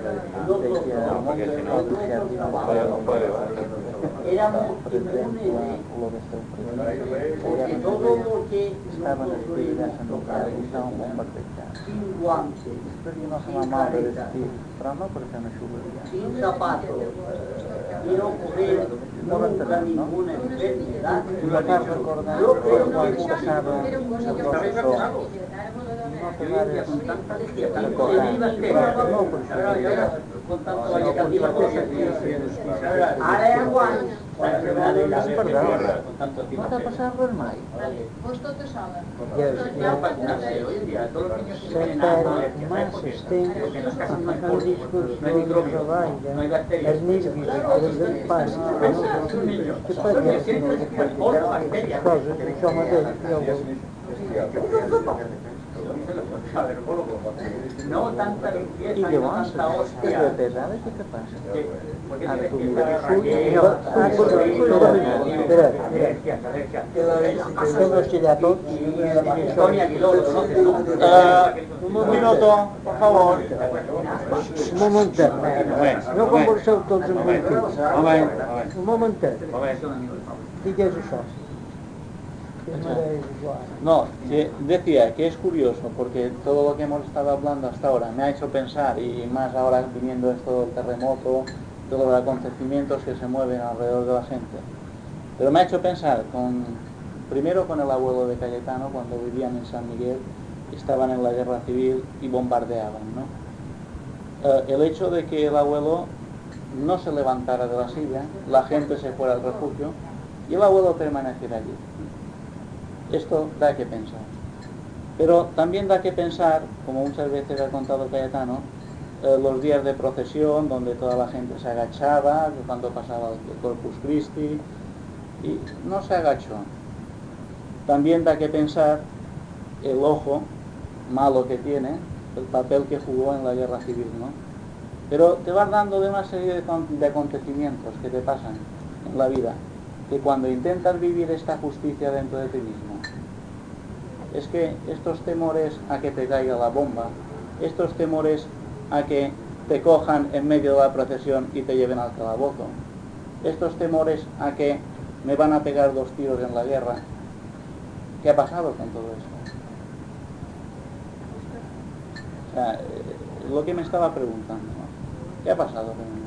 món per exemple, lo de seu estaven espirits en lugar i estaven bombardejats. Després jo no se m'ha mal de vestir, però no perquè no xugaria. No l'entenem, no? I me fas recordar quan passava el professor, no te vares recordar, no per això, és verdad, no t'ha passat res mai. Masses temps amb el discurs del treball, els nervis, el pas, que pateixen les coses, això mateix, jo ho No tanta limpieza, I no llavors, tanta és hostia. de pesada, què passa? Ara tu Mira, mires Tengo que ir a todos. Toni Aguiló, ¿lo conoces, no? Un minuto, por favor. Un momentet. No converseu tots amb un fill. Un momentet. Digues això. Que no és igual. No, que decía que es curioso porque todo lo que hemos estado hablando hasta ahora me ha hecho pensar, y más ahora viniendo esto del terremoto, todos los acontecimientos que se mueven alrededor de la gente, pero me ha hecho pensar primero con el abuelo de Cayetano cuando vivían en San Miguel, estaban en la guerra civil y bombardeaban, ¿no? El hecho de que el abuelo no se levantara de la silla, la gente se fuera al refugio y el abuelo permaneciera allí. Esto da que pensar. Pero también da que pensar, como muchas veces ha contado Cayetano, los días de procesión donde toda la gente se agachaba, cuando pasaba el Corpus Christi, y no se agachó. También da que pensar el ojo malo que tiene, el papel que jugó en la guerra civil, ¿no? pero te vas dando de una serie de acontecimientos que te pasan en la vida, que cuando intentas vivir esta justicia dentro de ti mismo, es que estos temores a que te caiga la bomba, estos temores a que te cojan en medio de la procesión y te lleven al calabozo, estos temores a que me van a pegar 2 tiros en la guerra, ¿qué ha pasado con todo eso? O sea, lo que me estaba preguntando, ¿no? ¿Qué ha pasado realmente?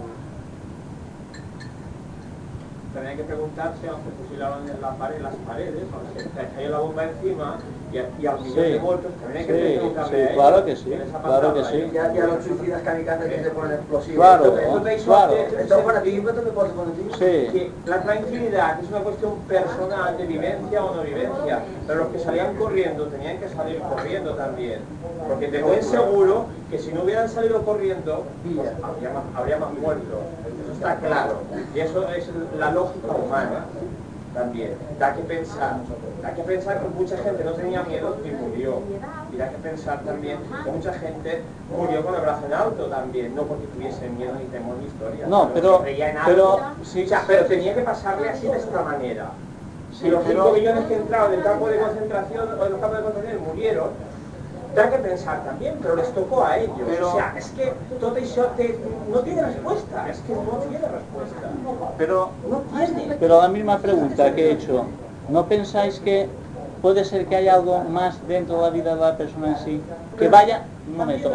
También hay que preguntarse, aunque fusilaron en las paredes, o se cayó la bomba encima y al millón de muertos, también hay que preguntarle a ellos, claro que sí, ¿qué les ha claro pasado que a sí. ellos? Y a los suicidas kamikazes que se ponen explosivos. Claro, claro. Esto es fanatismo, esto me pasa fanatismo. Sí. Que la tranquilidad es una cuestión personal de vivencia o no vivencia, pero los que salían corriendo tenían que salir corriendo también, porque te buen seguro que si no hubieran salido corriendo, pues habría más muertos, eso está claro, y eso es la lógica humana también. Da que pensar que mucha gente no tenía miedo y murió, y da que pensar también que mucha gente murió con el brazo en alto también, no porque tuviese miedo ni temor ni historia, No, pero sí, o sea, pero tenía que pasarle así de esta manera. Si los 5 millones que entraron del campo de concentración o en los campos de concentración murieron, da que pensar también, pero les tocó a ellos. O sea, es que todo eso no tiene respuesta, es que no tiene respuesta. Pero la misma pregunta que he hecho, ¿no pensáis que puede ser que haya algo más dentro de la vida de la persona en sí? Que vaya, un momento,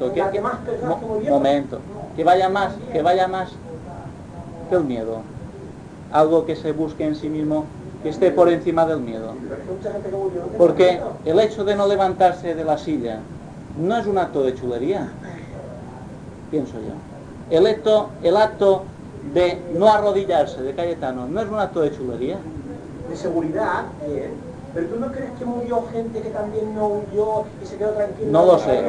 que vaya más que el miedo. Algo que se busque en sí mismo, que esté por encima del miedo. Porque el hecho de no levantarse de la silla no es un acto de chulería, pienso yo. El acto de no arrodillarse de Cayetano no es un acto de chulería. De seguridad, bien. Pero ¿tú no crees que murió gente que también no huyó y se quedó tranquilo? No lo sé.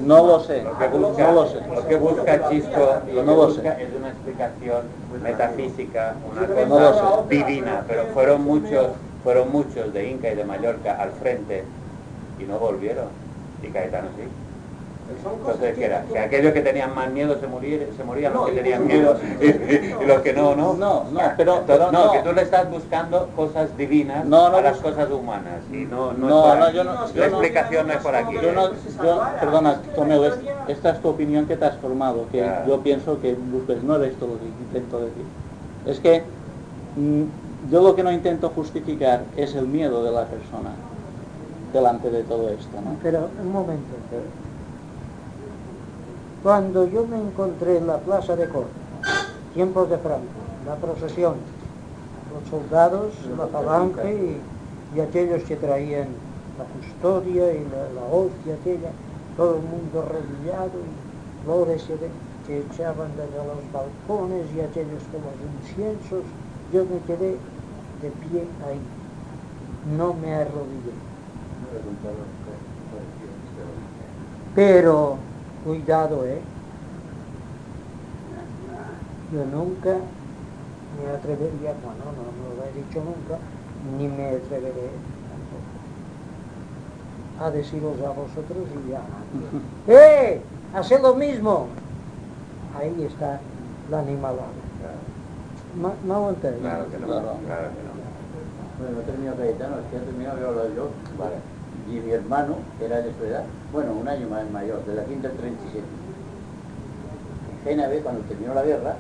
Lo que busca Chisco es una explicación metafísica, una cosa divina, pero fueron muchos de Inca y de Mallorca al frente y no volvieron, y Cayetano sí. Entonces, ¿qué era? Que aquellos que tenían más miedo se morían los que tenían miedo y los que no. Que tú le estás buscando cosas divinas a las cosas humanas y no la explicación no es por aquí. Perdona, Tomeu, esta es tu opinión que te has formado, que yo pienso que busques, no es esto lo que intento decir. Es que yo lo que no intento justificar es el miedo de la persona delante de todo esto, ¿no? Pero un momento. Cuando yo me encontré en la plaza de Córdoba, tiempos de Franco, la procesión, los soldados, la falange y aquellos que traían la custodia y la hostia aquella, todo el mundo arrodillado y flores que echaban desde los balcones y aquellos con los inciensos, yo me quedé de pie ahí, no me arrodillé. Pero cuidado, yo nunca me atrevería, bueno, no lo he dicho nunca, ni me atreveré a deciros a vosotros y a nadie. ¡Haced lo mismo! Ahí está la animalada. ¿Me aguantáis? Claro que no. Bueno, no terminó Cayetano, es que ha terminado de hablar yo. Vale. Y mi hermano era de su edad, bueno, un año más mayor, de la quinta al 37. En Génave, cuando terminó la guerra,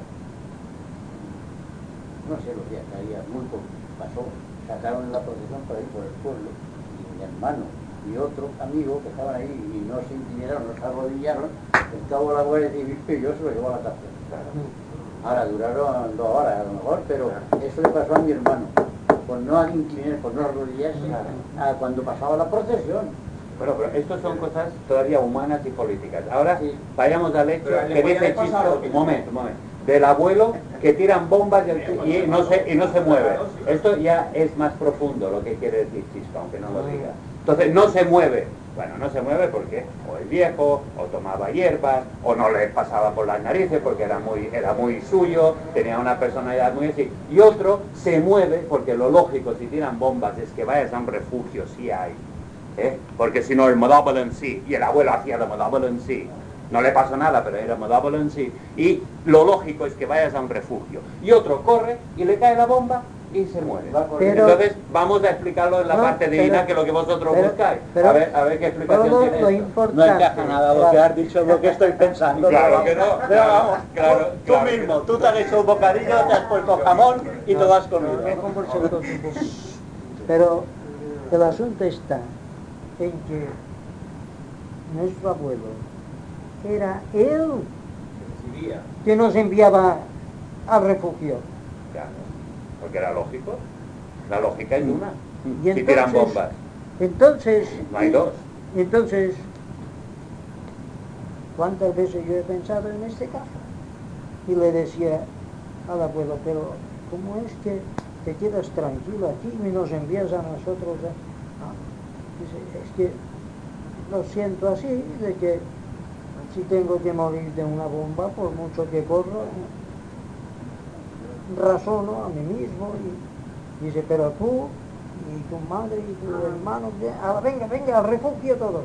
no sé los días que había, muy poco, pasó, sacaron la procesión por ahí por el pueblo, y mi hermano y otro amigo que estaban ahí y no se intimidaron, no se arrodillaron, el cabo de la Guardia Civil y yo se lo llevó a la cárcel. Ahora duraron 2 horas a lo mejor, pero eso le pasó a mi hermano. Por no inclinar, por no arrodillarse cuando pasaba la procesión. Bueno, pero estos son cosas todavía humanas y políticas. Ahora vayamos al hecho que dice Chisco, un momento, del abuelo que tiran bombas y no se mueve. Esto ya es más profundo lo que quiere decir Chisco, aunque no lo diga. Entonces no se mueve. Bueno, no se mueve porque o es viejo, o tomaba hierbas, o no le pasaba por las narices porque era muy suyo, tenía una personalidad muy así. Y otro se mueve porque lo lógico si tiran bombas es que vayas a un refugio, sí hay. Porque si no el modábolo en sí, y el abuelo hacía el modábolo en sí, no le pasó nada, pero era malévolo en sí, y lo lógico es que vayas a un refugio. Y otro corre y le cae la bomba y se muere. Entonces vamos a explicarlo en la parte divina, que es lo que vosotros buscáis. A ver qué explicación tiene lo esto. No encaja nada lo que has dicho, lo que estoy pensando. Claro que no. Pero vamos, Claro, tú claro que mismo, no. tú te has hecho un bocadillo, te has puesto jamón y te lo has comido. Pero el asunto está en que nuestro abuelo era él que nos enviaba al refugio. Claro, porque era lógico. La lógica es una. Y Si tiran bombas, entonces, no hay dos. entonces, ¿cuántas veces yo he pensado en este caso? Y le decía al abuelo, pero ¿cómo es que te quedas tranquilo aquí y nos envías a nosotros? Dice, es que lo siento así, de que si tengo que morir de una bomba, por mucho que corro, razono a mí mismo. Y dice, pero tú, y tu madre, y tu hermano, venga, al refugio todos.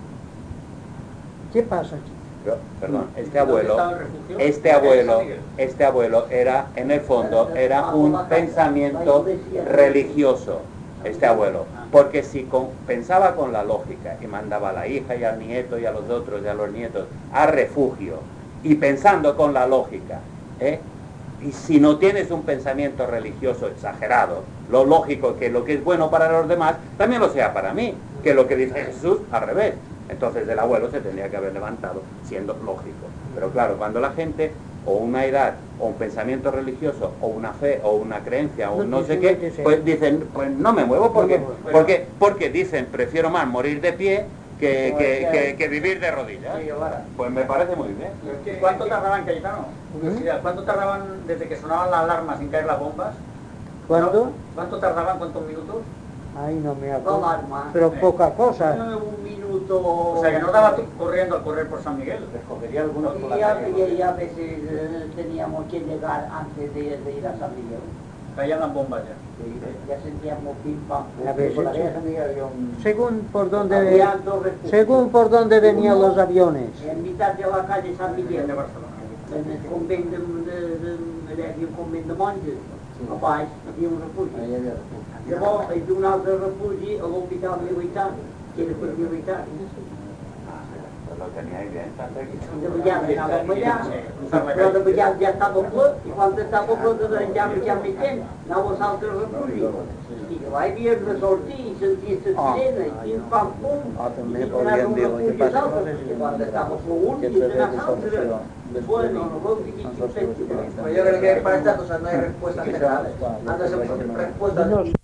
¿Qué pasa aquí? Pero, perdón, refugio? este abuelo era, en el fondo, era un pensamiento religioso, este abuelo. Porque si pensaba con la lógica y mandaba a la hija y al nieto y a los otros y a los nietos a refugio, y pensando con la lógica, y si no tienes un pensamiento religioso exagerado, lo lógico que lo que es bueno para los demás, también lo sea para mí, que lo que dice Jesús al revés. Entonces el abuelo se tendría que haber levantado siendo lógico. Pero claro, cuando la gente, o una edad, o un pensamiento religioso, o una fe, o una creencia, o no sé qué, pues dicen, pues no me muevo porque dicen, prefiero más morir de pie que vivir de rodillas. Pues me parece muy bien. ¿Cuánto tardaban, Cayetano? ¿Cuánto tardaban desde que sonaban las alarmas sin caer las bombas? ¿Cuánto? ¿Cuánto tardaban? ¿Cuántos minutos? Ay, no me acuerdo. Pero poca cosa. Un minuto. O sea, que no daba corriendo al correr por San Miguel. Recogería algunos por la Y calle. a veces teníamos que llegar antes de ir a San Miguel. Caían las bombas ya. Ya sentíamos pim pam. A veces, Por la calle de San Miguel había un... según Había dos refugios. según por dónde venían los aviones. En mitad de la calle San Miguel, De Barcelona. en el convento había un convento de monjes. Abaixo havia un refugio. Llavors, hi havia un altre refugi a l'hospital militar, que era per militars. Pues lo teníais bien, De vegades anàvem allà, però de vegades ja estava ple, i quan estava ple de desitjar més gent, anava als altres refugis. I clar, hi havia de sortir i sentir la sirena, i pim pam pum, també i podríem anar dir d'un el que refugi passa a l'altre, i quan estava ple un, i d'anar a l'altre. Bueno, no vau dir que Pero yo creo que para esta cosa no hay respuestas generales. Antes se respuestas.